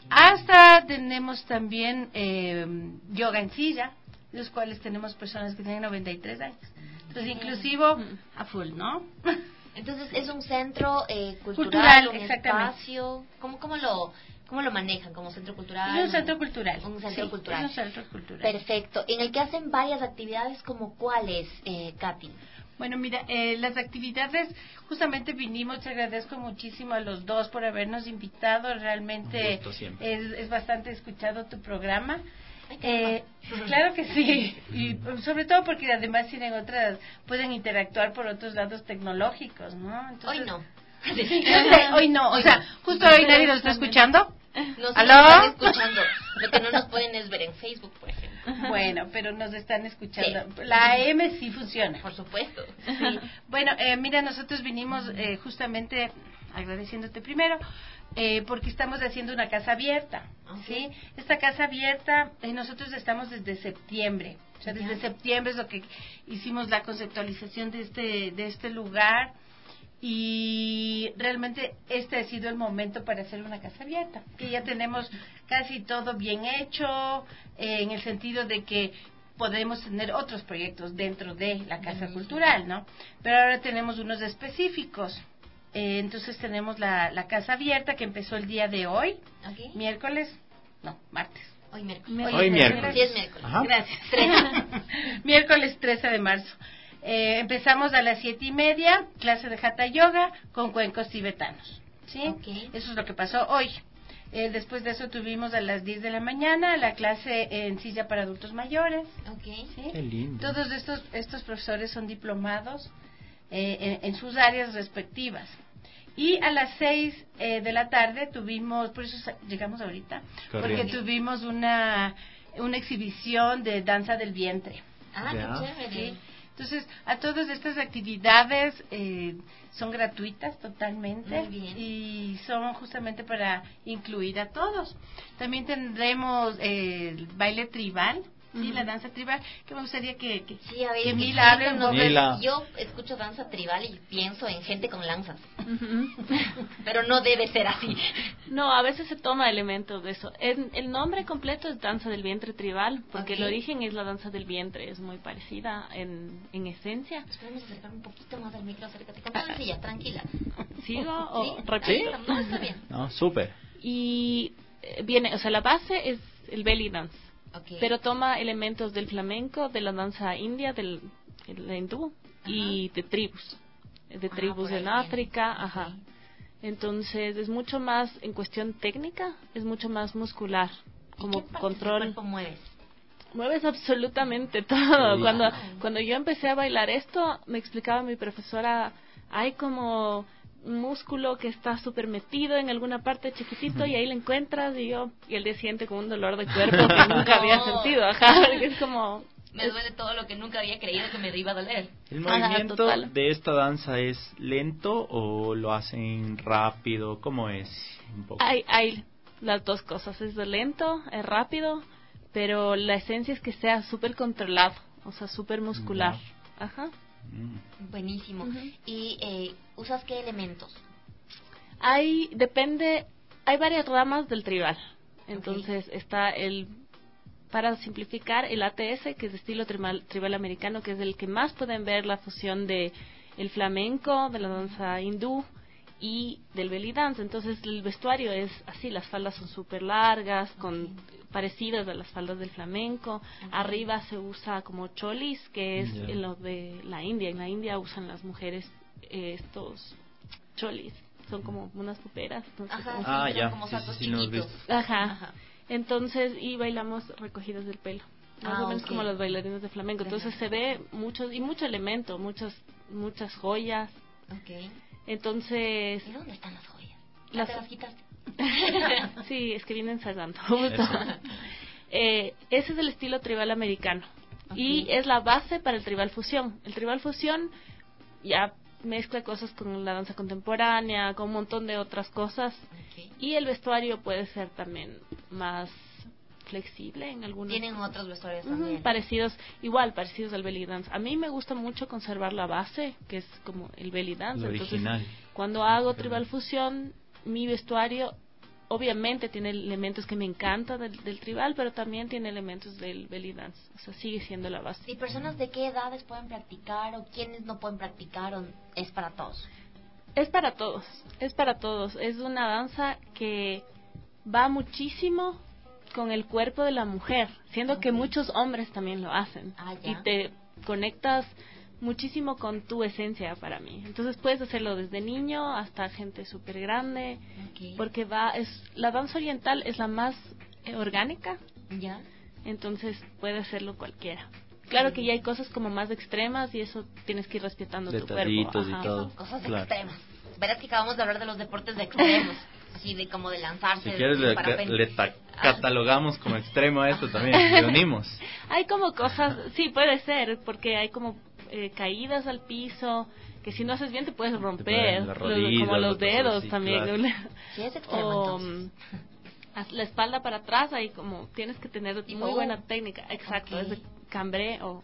Hasta tenemos también eh, yoga en silla, los cuales tenemos personas que tienen noventa y tres años. Entonces, inclusivo a full, ¿no? Entonces, es un centro eh, cultural, cultural, un exactamente. espacio. ¿Cómo, cómo, lo, ¿Cómo lo manejan? ¿Como centro cultural? Es un centro cultural. Un centro sí, cultural. Es un centro cultural. Perfecto. En el que hacen varias actividades, ¿como cuáles, eh, Katy? Bueno, mira, eh, las actividades, justamente vinimos, te agradezco muchísimo a los dos por habernos invitado, realmente es, es bastante escuchado tu programa. Eh, claro que sí, y sobre todo porque además tienen otras, pueden interactuar por otros lados tecnológicos, ¿no? Entonces, hoy no. hoy no, o sea, justo hoy nadie nos está escuchando. Nos ¿Aló? están escuchando. Lo que no nos pueden es ver en Facebook, por ejemplo. Bueno, pero nos están escuchando. Sí. La A M sí funciona. Por supuesto. Sí. Bueno, eh, mira, nosotros vinimos eh, justamente agradeciéndote primero. Eh, porque estamos haciendo una casa abierta, ¿sí? Esta casa abierta, eh, nosotros estamos desde septiembre, o sea, desde septiembre es lo que hicimos la conceptualización de este de este lugar y realmente este ha sido el momento para hacer una casa abierta, que ya tenemos casi todo bien hecho, eh, en el sentido de que podemos tener otros proyectos dentro de la casa cultural, ¿no? Pero ahora tenemos unos específicos. Eh, entonces tenemos la, la casa abierta que empezó el día de hoy, okay. miércoles, no, martes. Hoy miércoles. Hoy, hoy miércoles. Sí, es miércoles. Ajá. Gracias. Miércoles trece de marzo. Eh, empezamos a las siete y media, clase de Hatha Yoga con cuencos tibetanos, ¿sí? Okay. Eso es lo que pasó hoy. Eh, después de eso tuvimos a las diez de la mañana la clase en silla para adultos mayores. Okay. ¿Sí? Qué lindo. Todos estos, estos profesores son diplomados eh, en, en sus áreas respectivas. Y a las seis eh, de la tarde tuvimos, por eso llegamos ahorita, Corriendo. porque tuvimos una, una exhibición de danza del vientre. Ah, Ya. qué chévere. ¿Sí? Entonces, a todas estas actividades eh, son gratuitas totalmente. Muy bien. Y son justamente para incluir a todos. También tendremos eh, el baile tribal, ¿sí? Ujú. La danza tribal, que me gustaría que, que, Sí, a ver, que Mila hable un explícanos. poco. Mila. Yo escucho danza tribal y pienso en gente con lanzas. Pero no debe ser así. No, a veces se toma elementos de eso. El, el nombre completo es danza del vientre tribal, porque Ok. el origen es la danza del vientre, es muy parecida en, en esencia. Podemos acercar un poquito más al micro, acércate. Con todo silla, tranquila. ¿Sigo o ¿Sí? repito? Ahí está, no, está bien. No, súper. Y eh, viene, o sea, la base es el belly dance, Okay. pero toma elementos del flamenco, de la danza india, del el hindú y de tribus, de Ah, tribus por ahí en viene. África, Ok. ajá. Entonces es mucho más en cuestión técnica, es mucho más muscular, ¿Y como qué parte control. del cuerpo mueves? Mueves absolutamente todo. Sí. Cuando Wow. cuando yo empecé a bailar esto, me explicaba mi profesora, hay como un músculo que está súper metido en alguna parte chiquitito y ahí lo encuentras y yo, y el día siguiente con un dolor de cuerpo que nunca había No. sentido, ajá, porque es como... Me duele todo lo que nunca había creído que me iba a doler. ¿El Ajá, movimiento total. de esta danza es lento o lo hacen rápido? ¿Cómo es? Un poco. Hay, hay las dos cosas, es lento, es rápido, pero la esencia es que sea súper controlado, o sea, súper muscular. Ajá. Mm. Buenísimo. Ujú. ¿Y eh, usas qué elementos? Hay, depende, hay varias ramas del tribal. Entonces está el, para simplificar, el A T S, que es de estilo tribal, tribal americano, que es el que más pueden ver la fusión de el flamenco, de la danza hindú y del belly dance. Entonces el vestuario es así, las faldas son súper largas, con parecidas a las faldas del flamenco. Arriba se usa como cholis, que es Ya. en lo de la India. En la India usan las mujeres eh, estos cholis, son como unas puperas. No sé Ajá, cómo sí, se- Ah, pero ya. como Sí, sí, saltos sí, lo he chiquitos. visto. Ajá. Ajá. Entonces, y bailamos recogidas del pelo. Más Ah, o menos ok. como los bailarines de flamenco. Entonces se ve muchos, y mucho elemento, muchas, muchas joyas. Ok. Entonces, ¿Y dónde están las joyas? ¿Ya Las- te las quitaste? sí, es que viene ensayando. Eso. eh, ese es el estilo tribal americano. Ok. Y es la base para el tribal fusión. El tribal fusión ya mezcla cosas con la danza contemporánea, con un montón de otras cosas. Ok. Y el vestuario puede ser también más flexible en algunos Tienen otros vestuarios Ujú, también. parecidos, igual parecidos al belly dance. A mí me gusta mucho conservar la base, que es como el belly dance. Lo Entonces, original. cuando hago tribal fusión, mi vestuario obviamente tiene elementos que me encantan del, del tribal, pero también tiene elementos del belly dance. O sea, sigue siendo la base. ¿Y personas de qué edades pueden practicar o quiénes no pueden practicar o es para todos? Es para todos, es para todos. Es una danza que va muchísimo con el cuerpo de la mujer, siendo que Ok. muchos hombres también lo hacen. Ah, ya. Y te conectas muchísimo con tu esencia para mí. Entonces puedes hacerlo desde niño hasta gente súper grande, Ok. porque va, es, la danza oriental es la más eh, orgánica, ¿Ya? entonces puede hacerlo cualquiera. Claro que ya hay cosas como más extremas y eso tienes que ir respetando tu cuerpo. Detallitos y Ajá. todo. Son cosas Claro. extremas. Verás que acabamos de hablar de los deportes de extremos. Así de como de lanzarse. Si quieres, de le, parapente. le ta- catalogamos como extremo a esto también. Le unimos. Hay como cosas, sí, puede ser, porque hay como eh, caídas al piso, que si no haces bien te puedes romper, pueden las los- rodillas, como los otras dedos así, también. claro. Sí, es extremo, O entonces. mm, haz la espalda para atrás, ahí como tienes que tener Tipo, muy buena uh, técnica, exacto, ok. es de cambré o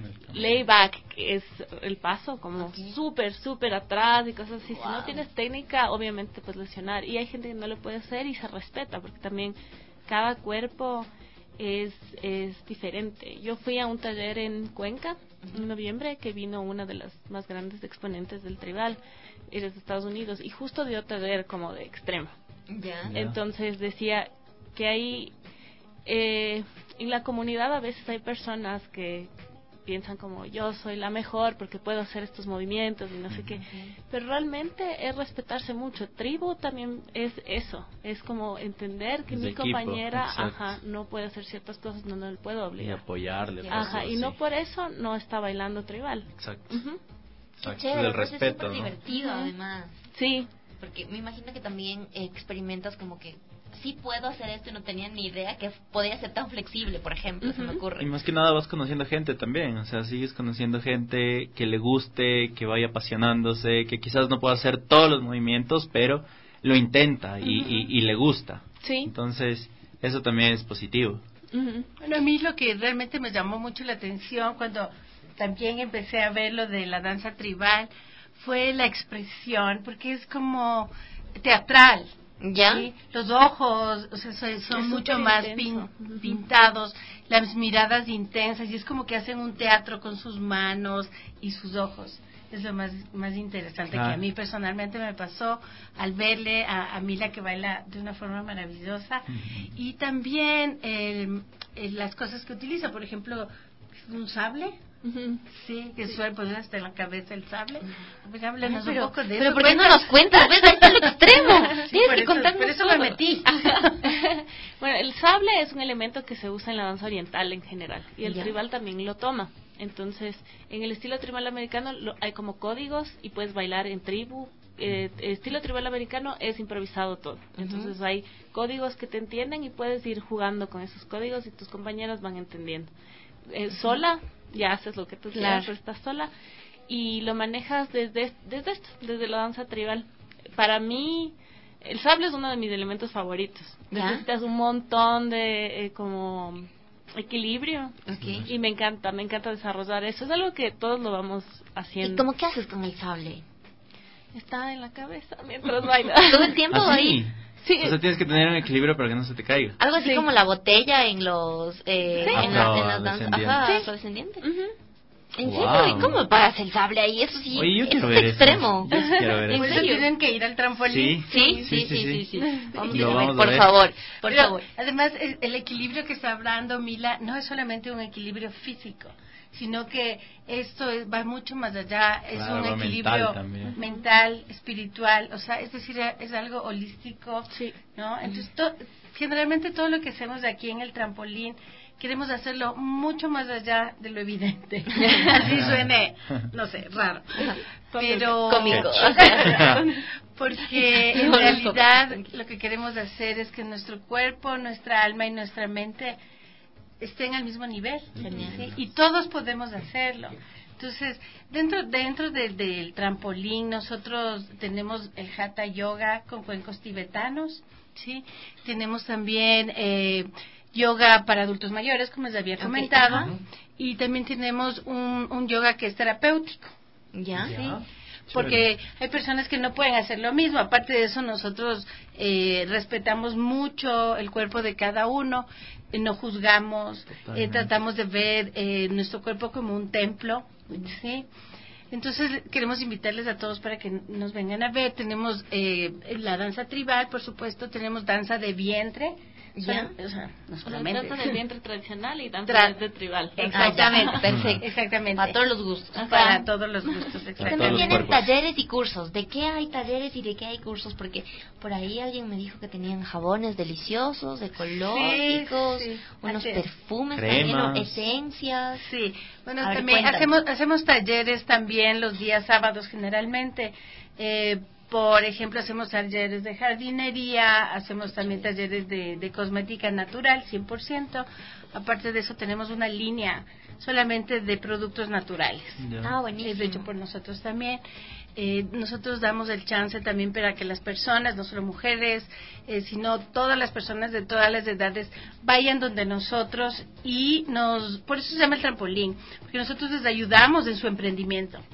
layback, que es el paso, como Ok. súper, súper atrás y cosas así. Si no Wow. tienes técnica, obviamente te puedes lesionar. Y hay gente que no lo puede hacer y se respeta, porque también cada cuerpo es, es diferente. Yo fui a un taller en Cuenca en noviembre, que vino una de las más grandes exponentes del tribal, es de Estados Unidos, y justo dio taller como de extremo. ¿Ya? Ya. Entonces decía que hay, eh, en la comunidad a veces hay personas que piensan como yo soy la mejor porque puedo hacer estos movimientos y no sé qué, pero realmente es respetarse mucho. Tribu también es eso, es como entender que Es mi equipo, compañera exacto. ajá, no puede hacer ciertas cosas, no, no le puedo Y obligar. apoyarle. por Ajá, eso, y no sí. por eso no está bailando tribal. Exacto. Ujú. Qué Exacto, chévere, del pues respeto, es súper ¿no? divertido Ujú. además. Sí. Porque me imagino que también experimentas como que sí puedo hacer esto y no tenía ni idea que podía ser tan flexible, por ejemplo, uh-huh. se me ocurre. Y más que nada vas conociendo gente también, o sea, sigues conociendo gente que le guste, que vaya apasionándose, que quizás no pueda hacer todos los movimientos, pero lo intenta y, uh-huh. y, y le gusta. Sí. Entonces, eso también es positivo. Uh-huh. Bueno, a mí lo que realmente me llamó mucho la atención cuando también empecé a ver lo de la danza tribal fue la expresión, porque es como teatral. ¿Ya? ¿Sí? Los ojos, o sea, son, son mucho más pin, pintados, las miradas intensas, y es como que hacen un teatro con sus manos y sus ojos. Es lo más más interesante ah. que a mí personalmente me pasó al verle a, a Mila, que baila de una forma maravillosa, uh-huh. y también el, el, las cosas que utiliza, por ejemplo, un sable. Uh-huh. Sí, que sí. suele poner hasta en la cabeza el sable. Pues háblanos pero, un poco de pero eso. ¿por qué no nos cuentas? ¿Ves? Ahí está el extremo. Sí, Tienes por que eso, contarnos por eso todo. me metí. Bueno, el sable es un elemento que se usa en la danza oriental en general, y el ¿Ya? tribal también lo toma. Entonces, en el estilo tribal americano lo, hay como códigos y puedes bailar en tribu. Eh, el estilo tribal americano es improvisado todo. Entonces uh-huh. hay códigos que te entienden y puedes ir jugando con esos códigos y tus compañeros van entendiendo. Eh, uh-huh. Sola, ya haces lo que tú quieras, claro. estás sola y lo manejas desde, desde esto, desde la danza tribal. Para mí, el sable es uno de mis elementos favoritos. ¿Ya? Necesitas un montón de eh, como equilibrio okay. y me encanta, me encanta desarrollar eso. Es algo que todos lo vamos haciendo. ¿Y cómo qué haces con el sable? Está en la cabeza mientras bailas. ¿Todo el tiempo ¿Ah, ahí? Sí. O sea, tienes que tener un equilibrio para que no se te caiga. Algo así sí. como la botella en los eh, sí. en, la, en las danzas afrodescendientes. Uh-huh. ¿En wow. serio? ¿Y cómo paras el sable ahí? Eso sí, Oye, yo quiero es ver extremo. Eso. Yo quiero ver ¿En eso. serio? Tienen que ir al trampolín. Sí, sí, sí, sí, sí. sí, sí. Vamos Lo a ver, vamos por a ver. favor, por Pero, favor. Además, el equilibrio que está hablando Mila no es solamente un equilibrio físico, sino que esto es, va mucho más allá, es claro, un equilibrio mental, mental, espiritual, o sea, es decir, es algo holístico, sí. ¿no? Entonces, to, generalmente todo lo que hacemos aquí en el trampolín, queremos hacerlo mucho más allá de lo evidente. Así suene, no sé, raro, pero cómico. Porque en realidad lo que queremos hacer es que nuestro cuerpo, nuestra alma y nuestra mente estén al mismo nivel, ¿sí? Y todos podemos hacerlo. Entonces, dentro dentro de, del trampolín nosotros tenemos el Hatha Yoga con cuencos tibetanos, ¿sí? Tenemos también eh, yoga para adultos mayores, como les había comentado, okay. Y también tenemos un, un yoga que es terapéutico, ¿ya? ¿sí? Porque hay personas que no pueden hacer lo mismo. Aparte de eso, nosotros eh, respetamos mucho el cuerpo de cada uno, eh, no juzgamos, eh, tratamos de ver eh, nuestro cuerpo como un templo, ¿sí? Entonces queremos invitarles a todos para que nos vengan a ver. Tenemos eh, la danza tribal, por supuesto, tenemos danza de vientre. ¿Ya? O sea, no solamente danza del vientre tradicional y danza Tra- de tribal. Exactamente, ah, perfecto. Exactamente. Para todos los gustos. Ajá. Para todos los gustos, exactamente. También tienen talleres y cursos. ¿De qué hay talleres y de qué hay cursos? Porque por ahí alguien me dijo que tenían jabones deliciosos, ecológicos, sí, sí. unos Así perfumes Cremas. también, esencias. Sí, bueno, ver, también cuéntanos. hacemos hacemos talleres también los días sábados generalmente. Eh, Por ejemplo, hacemos talleres de jardinería, hacemos también talleres de, de cosmética natural, cien por ciento. Aparte de eso, tenemos una línea solamente de productos naturales. Yeah. Ah, buenísimo. Es hecho por nosotros también. Eh, nosotros damos el chance también para que las personas, no solo mujeres, eh, sino todas las personas de todas las edades, vayan donde nosotros y nos... Por eso se llama el trampolín, porque nosotros les ayudamos en su emprendimiento.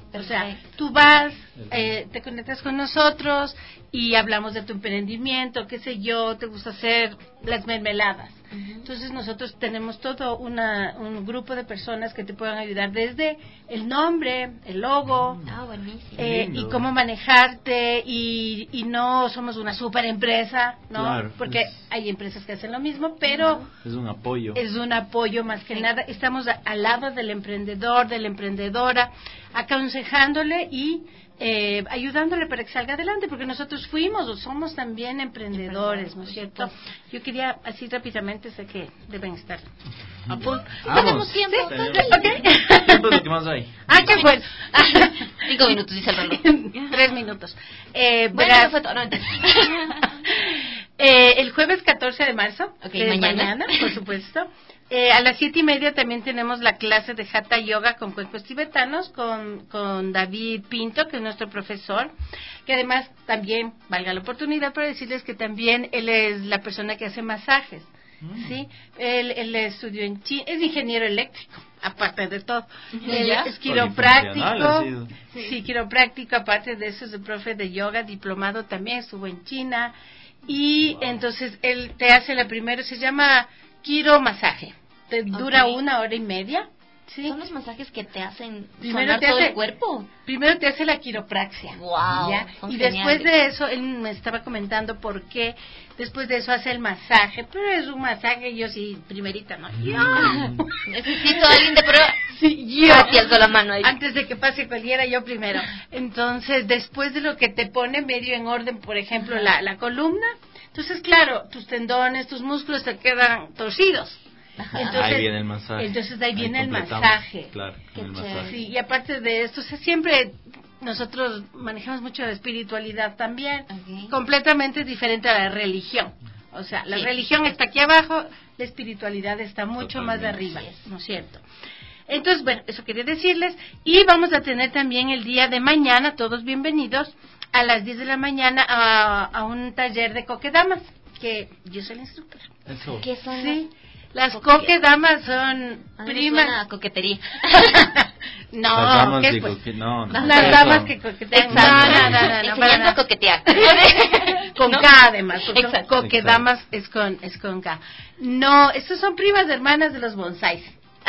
O sea, tú vas, eh, te conectas con nosotros y hablamos de tu emprendimiento, qué sé yo, te gusta hacer las mermeladas. Uh-huh. Entonces nosotros tenemos todo una, un grupo de personas que te pueden ayudar desde el nombre, el logo, oh, buenísimo. Eh, y cómo manejarte, y, y no somos una super empresa, ¿no? Claro, porque es... hay empresas que hacen lo mismo, pero es un apoyo. Es un apoyo más que sí. nada. Estamos a, al lado del emprendedor, de la emprendedora, aconsejándole y eh, ayudándole para que salga adelante, porque nosotros fuimos o somos también emprendedores, ¿no es cierto? Yo quería, así rápidamente, sé que deben estar a punto. Tenemos tiempo. ¿Sí? Okay. Tiempo es lo que más hay. Ah, qué bueno. Cinco minutos, dice el reloj. Tres minutos. Eh, bueno, verás, no fue todo, no, eh, el jueves catorce de marzo, okay, eh, mañana. mañana, por supuesto. Eh, a las siete y media también tenemos la clase de Hatha Yoga con cuerpos tibetanos con, con David Pinto, que es nuestro profesor, que además también, valga la oportunidad para decirles que también él es la persona que hace masajes, mm. ¿sí? Él, él estudió en China, es ingeniero eléctrico, aparte de todo. Él ¿Ya? es quiropráctico, sí. sí, quiropráctico, aparte de eso es el profe de yoga, diplomado también, estuvo en China, y wow. entonces él te hace la primera, se llama Quiro masaje. Te dura okay. una hora y media. ¿Sí? Son los masajes que te hacen primero sonar te todo hace, el cuerpo. Primero te hace la quiropraxia. Wow. ¿ya? Y después de eso, él me estaba comentando por qué después de eso hace el masaje. Pero es un masaje, yo sí, primerita, ¿no? Yo. Necesito a alguien de prueba. Sí, yo. Así alzo la mano ahí. Antes de que pase cualquiera, yo primero. Entonces, después de lo que te pone medio en orden, por ejemplo, la, la columna. Entonces, claro, tus tendones, tus músculos te quedan torcidos. Entonces, ahí viene el masaje. Entonces ahí viene ahí el masaje. Claro, Qué el masaje. Sí, y aparte de esto, o sea, siempre nosotros manejamos mucho la espiritualidad también, okay. completamente diferente a la religión. O sea, la sí. religión está aquí abajo, la espiritualidad está mucho Totalmente. más arriba, ¿no es cierto? Entonces, bueno, eso quería decirles. Y vamos a tener también el día de mañana, todos bienvenidos, a las diez de la mañana a, a un taller de coquedamas, que yo soy la instructora. Eso. ¿Qué son? Sí. Las coquedamas son a primas. Suena a coquetería. no, las damas, ¿qué de pues? coque... no, no, las eso. damas que coquetean. No, no, no, no, no, enseñando a coquetear. Con ¿no? K además, porque Exacto. coquedamas Exacto. es con es con K. No, estos son primas hermanas de los bonsáis.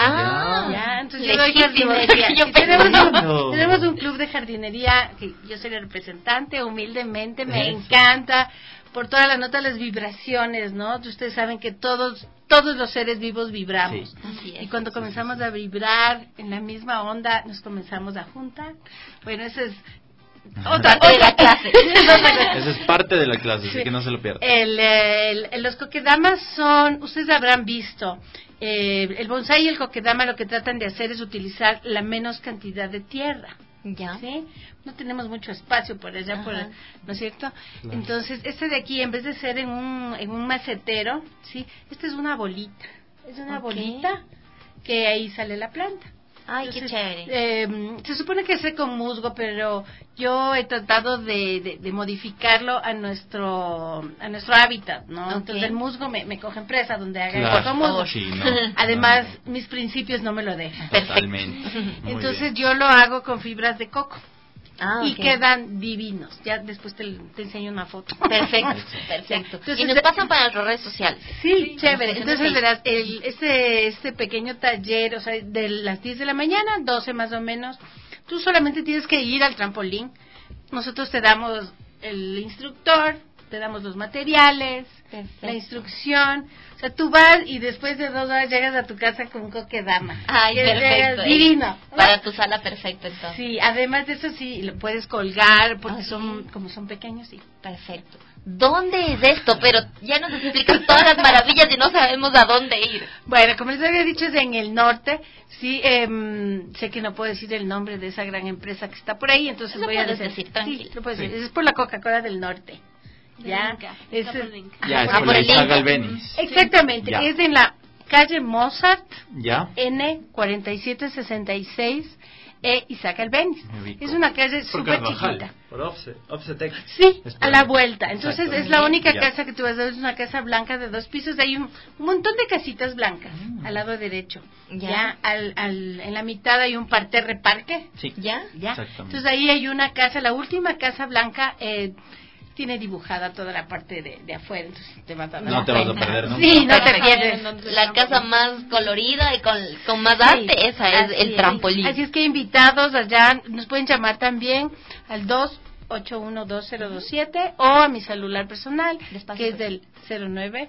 Ah, ya, entonces yo doy jardinería. Yo tenemos, un, tenemos un club de jardinería que yo soy el representante, humildemente, me Eso. encanta por todas las notas, las vibraciones, ¿no? Ustedes saben que todos todos los seres vivos vibramos. Sí. Así es, y cuando sí, comenzamos sí, sí. a vibrar en la misma onda, nos comenzamos a juntar. Bueno, eso es otra, parte otra de la clase. Esa es parte de la clase, sí. así que no se lo pierdan. El, el, el, los kokedamas son, ustedes habrán visto, eh, el bonsái y el kokedama lo que tratan de hacer es utilizar la menos cantidad de tierra. Ya. ¿Sí? No tenemos mucho espacio por allá, por, ¿no es cierto? Claro. Entonces, este de aquí, en vez de ser en un, en un macetero, ¿sí? Esta es una bolita. Es una okay. bolita que ahí sale la planta. Ay, Entonces, qué chévere. Eh, se supone que es con musgo, pero yo he tratado de, de, de modificarlo a nuestro a nuestro hábitat, ¿no? Okay. Entonces el musgo me, me coge en presa donde haga claro. el musgo. Sí, no, Además, no, no. mis principios no me lo dejan. Totalmente. Entonces yo lo hago con fibras de coco. Ah, y okay. quedan divinos. Ya después te, te enseño una foto. Perfecto, perfecto. Entonces, y nos pasan para las redes sociales. Sí, sí chévere. Entonces verás, el, este, este pequeño taller, o sea, de las diez de la mañana, doce más o menos, tú solamente tienes que ir al trampolín. Nosotros te damos el instructor, te damos los materiales, perfecto. La instrucción. O sea, tú vas y después de dos horas llegas a tu casa con un coquedama. Ay, perfecto. Divino. Para tu sala, perfecto, entonces. Sí, además de eso sí, lo puedes colgar porque okay. son, como son pequeños, sí. Perfecto. ¿Dónde es esto? Pero ya nos explicas todas las maravillas y no sabemos a dónde ir. Bueno, como les había dicho, es en el norte. Sí, eh, sé que no puedo decir el nombre de esa gran empresa que está por ahí, entonces eso voy a decir. decir. Tranquilo. Sí, lo puedo decir. Sí. Es por la Coca-Cola del norte. Ya, es, ya, es por, por el Albeniz. Exactamente, ya. Es en la calle Mozart, ya. N cuarenta y siete sesenta y seis, e Isaac Albéniz. Es una calle súper chiquita. Por Offset, Offset. Sí, a la vuelta. Entonces Exacto. es la única Ya. casa que tú vas a ver, es una casa blanca de dos pisos. Hay un, un montón de casitas blancas mm. al lado derecho. Ya, ya al, al, en la mitad hay un parterre parque. Sí, ya, ya. Exactamente. Entonces ahí hay una casa, la última casa blanca. Eh, tiene dibujada toda la parte de, de afuera, entonces te vas a no te vas a perder, ¿no? Sí, no te pierdes. La casa más colorida y con, con más arte, sí, esa es el es. trampolín. Así es que invitados allá, nos pueden llamar también al dos ocho uno dos cero dos siete o a mi celular personal, Despacio, que es del cero nueve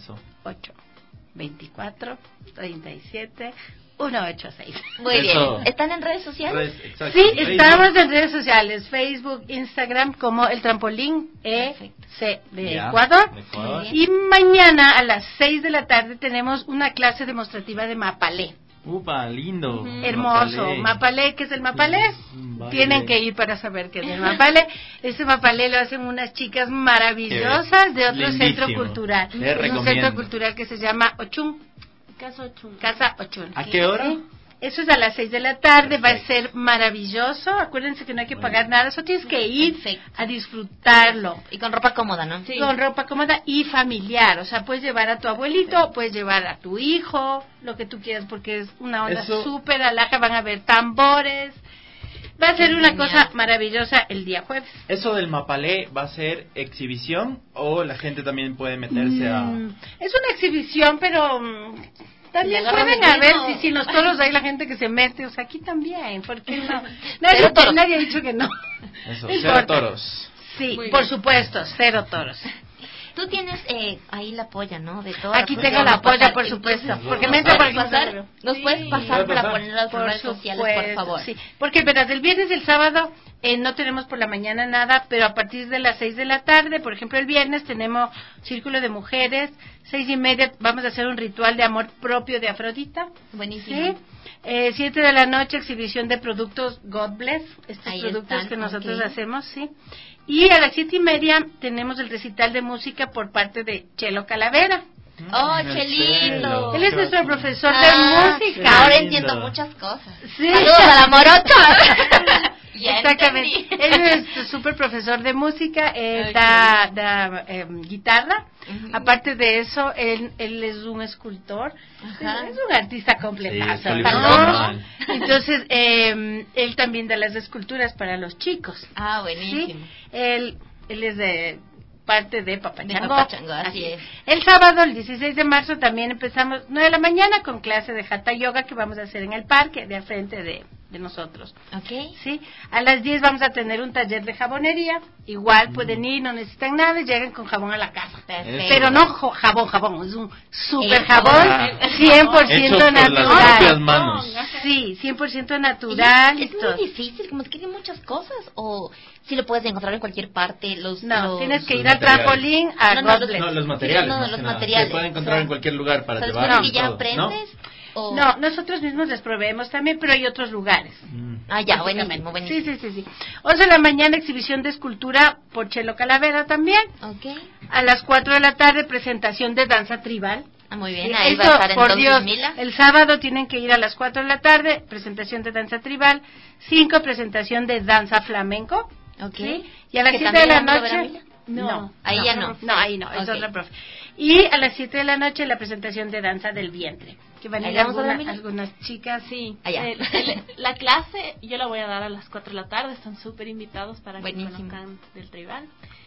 ocho veinticuatro treinta y siete ciento ochenta y seis. Muy Eso. bien. ¿Están en redes sociales? Red, sí, Facebook. Estamos en redes sociales, Facebook, Instagram, como el trampolín E C de yeah. Ecuador. Ecuador. Y mañana a las seis de la tarde tenemos una clase demostrativa de Mapalé. Upa, lindo. Uh-huh. Hermoso. Mapalé. Mapalé, ¿qué es el Mapalé? Vale. Tienen que ir para saber qué es el Mapalé. Este Mapalé lo hacen unas chicas maravillosas de otro Lindísimo. centro cultural. Les un centro cultural que se llama Ochun. Casa Ochun. Casa Ochun. ¿A qué hora? ¿Sí? Eso es a las seis de la tarde, Perfecto. Va a ser maravilloso. Acuérdense que no hay que pagar nada, eso tienes que ir Perfecto. a disfrutarlo. Y con ropa cómoda, ¿no? Sí. Con ropa cómoda y familiar, o sea, puedes llevar a tu abuelito, puedes llevar a tu hijo, lo que tú quieras, porque es una onda súper alaja, van a ver tambores. Va a ser una Genial. cosa maravillosa el día jueves. ¿Eso del Mapalé va a ser exhibición o la gente también puede meterse a...? Mm, es una exhibición, pero... También pueden haber, si, si los toros hay la gente que se mete, o sea, aquí también, porque no, nadie, nadie ha dicho que no. Eso, no cero toros. Sí, Muy por bien. supuesto, cero toros. Tú tienes eh, ahí la polla, ¿no? De todo. Aquí tengo la polla, por supuesto. Porque me entra por aquí. Pasar, ¿Nos sí. puedes pasar para poner las redes sociales, por favor? Sí, porque verás, el viernes y el sábado eh, no tenemos por la mañana nada, pero a partir de las seis de la tarde, por ejemplo, el viernes tenemos Círculo de Mujeres, seis y media vamos a hacer un ritual de amor propio de Afrodita. Buenísimo. ¿Sí? Eh, siete de la noche, exhibición de productos God Bless, estos Ahí productos están, que nosotros okay. hacemos, sí. Y a las siete y media tenemos el recital de música por parte de Chelo Calavera. ¡Oh, Chelito! Él es nuestro profesor ah, de música. Ahora entiendo muchas cosas. Sí. ¡Saludos a la morocha! Exactamente. Él es súper profesor de música, él okay. da, da eh, guitarra. Uh-huh. Aparte de eso, él, él es un escultor. Ajá. Es un artista completazo. Sí, ¿no? Entonces, eh, él también da las esculturas para los chicos. Ah, buenísimo. ¿Sí? Él, él es de parte de Papachango. De Papachango, así, así es. El sábado, el dieciséis de marzo, también empezamos nueve de la mañana con clase de Hatha Yoga que vamos a hacer en el parque de al frente de, de nosotros. Okay. Sí. A las diez vamos a tener un taller de jabonería. Igual mm. pueden ir, no necesitan nada y llegan con jabón a la casa. Perfecto. Pero no jo- jabón, jabón, es un super jabón cien por ciento natural. Por las propias manos. Sí, cien por ciento natural. Es, es muy difícil, como es que hay muchas cosas o si lo puedes encontrar en cualquier parte. Los No, los, tienes que ir al trampolín a no, no, los, no, los materiales. No, no, los no, materiales. Se puede encontrar o sea, en cualquier lugar para llevar. No, y ya todo, aprendes. ¿no? O... no, nosotros mismos les proveemos también, pero hay otros lugares. Mm. Ah, ya, buenísimo, buenísimo. Sí, sí, sí, sí. once de la mañana, exhibición de escultura por Chelo Calavera también. Okay. A las cuatro de la tarde, presentación de danza tribal. Ah, muy bien, sí, ahí eso, va a estar por entonces Dios, Mila. El sábado tienen que ir a las cuatro de la tarde, presentación de danza tribal. cinco, presentación de danza flamenco. Okay. ¿Sí? Y a las siete de la noche... No, no, ahí no, ya no. No, ahí no, es okay. otra profe. Y a las siete de la noche la presentación de danza del vientre. Que van a ir alguna, algunas chicas, sí. Allá. El, el, la clase yo la voy a dar a las cuatro de la tarde, están súper invitados para Buenísimo. que conozcan del tribal.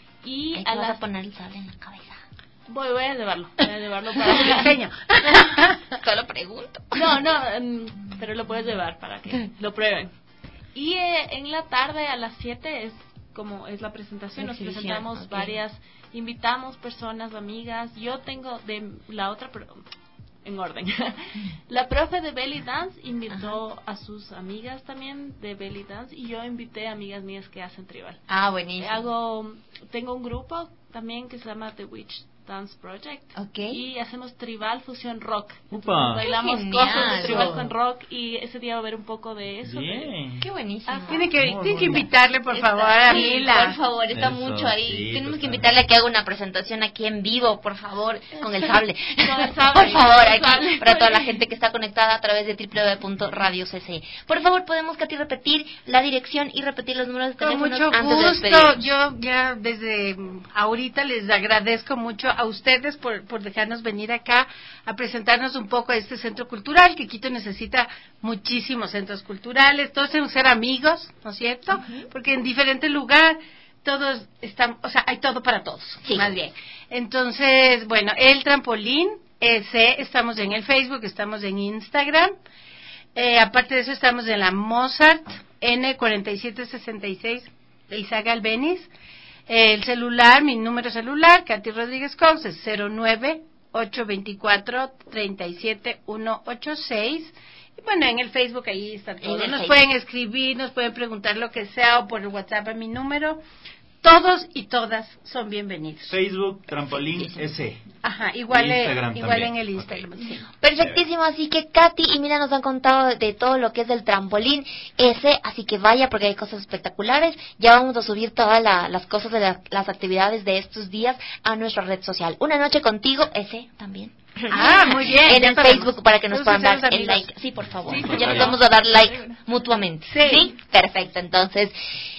Y ahí a te las... vas a poner el sable en la cabeza. Voy, voy a llevarlo, voy a llevarlo para que enseño. Solo pregunto. No, no, um, pero lo puedes llevar para que lo prueben. Y eh, en la tarde a las siete es como es la presentación, nos presentamos okay. varias, invitamos personas, amigas. Yo tengo de la otra, pero en orden. La profe de Belly Dance invitó Ajá. a sus amigas también de Belly Dance y yo invité a amigas mías que hacen tribal. Ah, buenísimo. Hago, tengo un grupo también que se llama The Witch Dance Project. Okay. Y hacemos tribal fusión rock. Upa. Bailamos Genial. cosas de tribal con rock y ese día va a haber un poco de eso. Bien. De... Qué buenísimo. Ah, tiene que, Muy tiene que bueno. invitarle, por Está- favor, a sí, Mila. por favor, está Eso, mucho ahí. sí, Tenemos que total. invitarle a que haga una presentación aquí en vivo, por favor, con el sable. Con el sable, Por favor, con el aquí, sable. para toda la gente que está conectada a través de doble u doble u doble u punto radio c c. Por favor, podemos, Katy, repetir la dirección y repetir los números de Con teléfono mucho antes de gusto. despedirnos. Yo ya desde mm, ahorita les agradezco mucho a ustedes por, por dejarnos venir acá a presentarnos un poco a este centro cultural, que Quito necesita muchísimos centros culturales. Todos tenemos que ser amigos, ¿no es cierto? Uh-huh. Porque en diferente lugar todos están, o sea, hay todo para todos, sí. Más bien. Entonces, bueno, el Trampolín ese, estamos en el Facebook, estamos en Instagram. Eh, aparte de eso, estamos en la Mozart N cuatro siete seis seis de Isaac Albeniz. Eh, el celular, mi número celular, Katy Rodríguez Cox, es cero nueve ocho dos cuatro tres siete uno ocho seis. Y bueno, en el Facebook ahí está todo. Nos Facebook. Pueden escribir, nos pueden preguntar lo que sea o por el WhatsApp a mi número. Todos y todas son bienvenidos. Facebook, Trampolín S. Ajá, igual, Instagram igual en el Instagram. Okay. Sí. Perfectísimo, así que Katy y Mila nos han contado de todo lo que es el Trampolín S, así que vaya porque hay cosas espectaculares. Ya vamos a subir todas la, las cosas de la, las actividades de estos días a nuestra red social. Una noche contigo S también. Ah, muy bien. En el sabemos. Facebook para que nos puedan dar amigos. el like. Sí, por favor. Sí, ya nos vamos a dar like mutuamente. Sí. ¿Sí? Perfecto, entonces...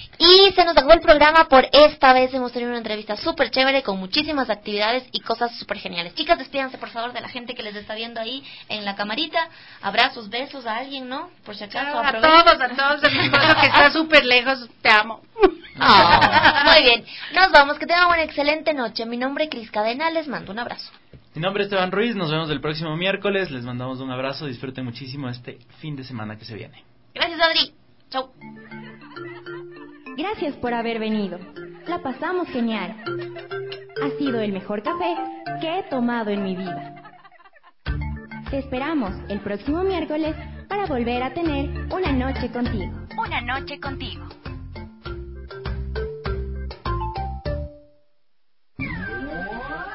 Y se nos acabó el programa por esta vez. Hemos tenido una entrevista súper chévere con muchísimas actividades y cosas súper geniales. Chicas, despídanse por favor de la gente que les está viendo ahí en la camarita. Abrazos, besos a alguien, ¿no? Por si acaso. A todos, a todos. A mi esposo que está súper lejos, te amo. Oh, muy bien. Nos vamos. Que tengan una excelente noche. Mi nombre es Cris Cadena. Les mando un abrazo. Mi nombre es Esteban Ruiz. Nos vemos el próximo miércoles. Les mandamos un abrazo. Disfruten muchísimo este fin de semana que se viene. Gracias, Adri. Chau. Gracias por haber venido. La pasamos genial. Ha sido el mejor café que he tomado en mi vida. Te esperamos el próximo miércoles para volver a tener una noche contigo. Una noche contigo.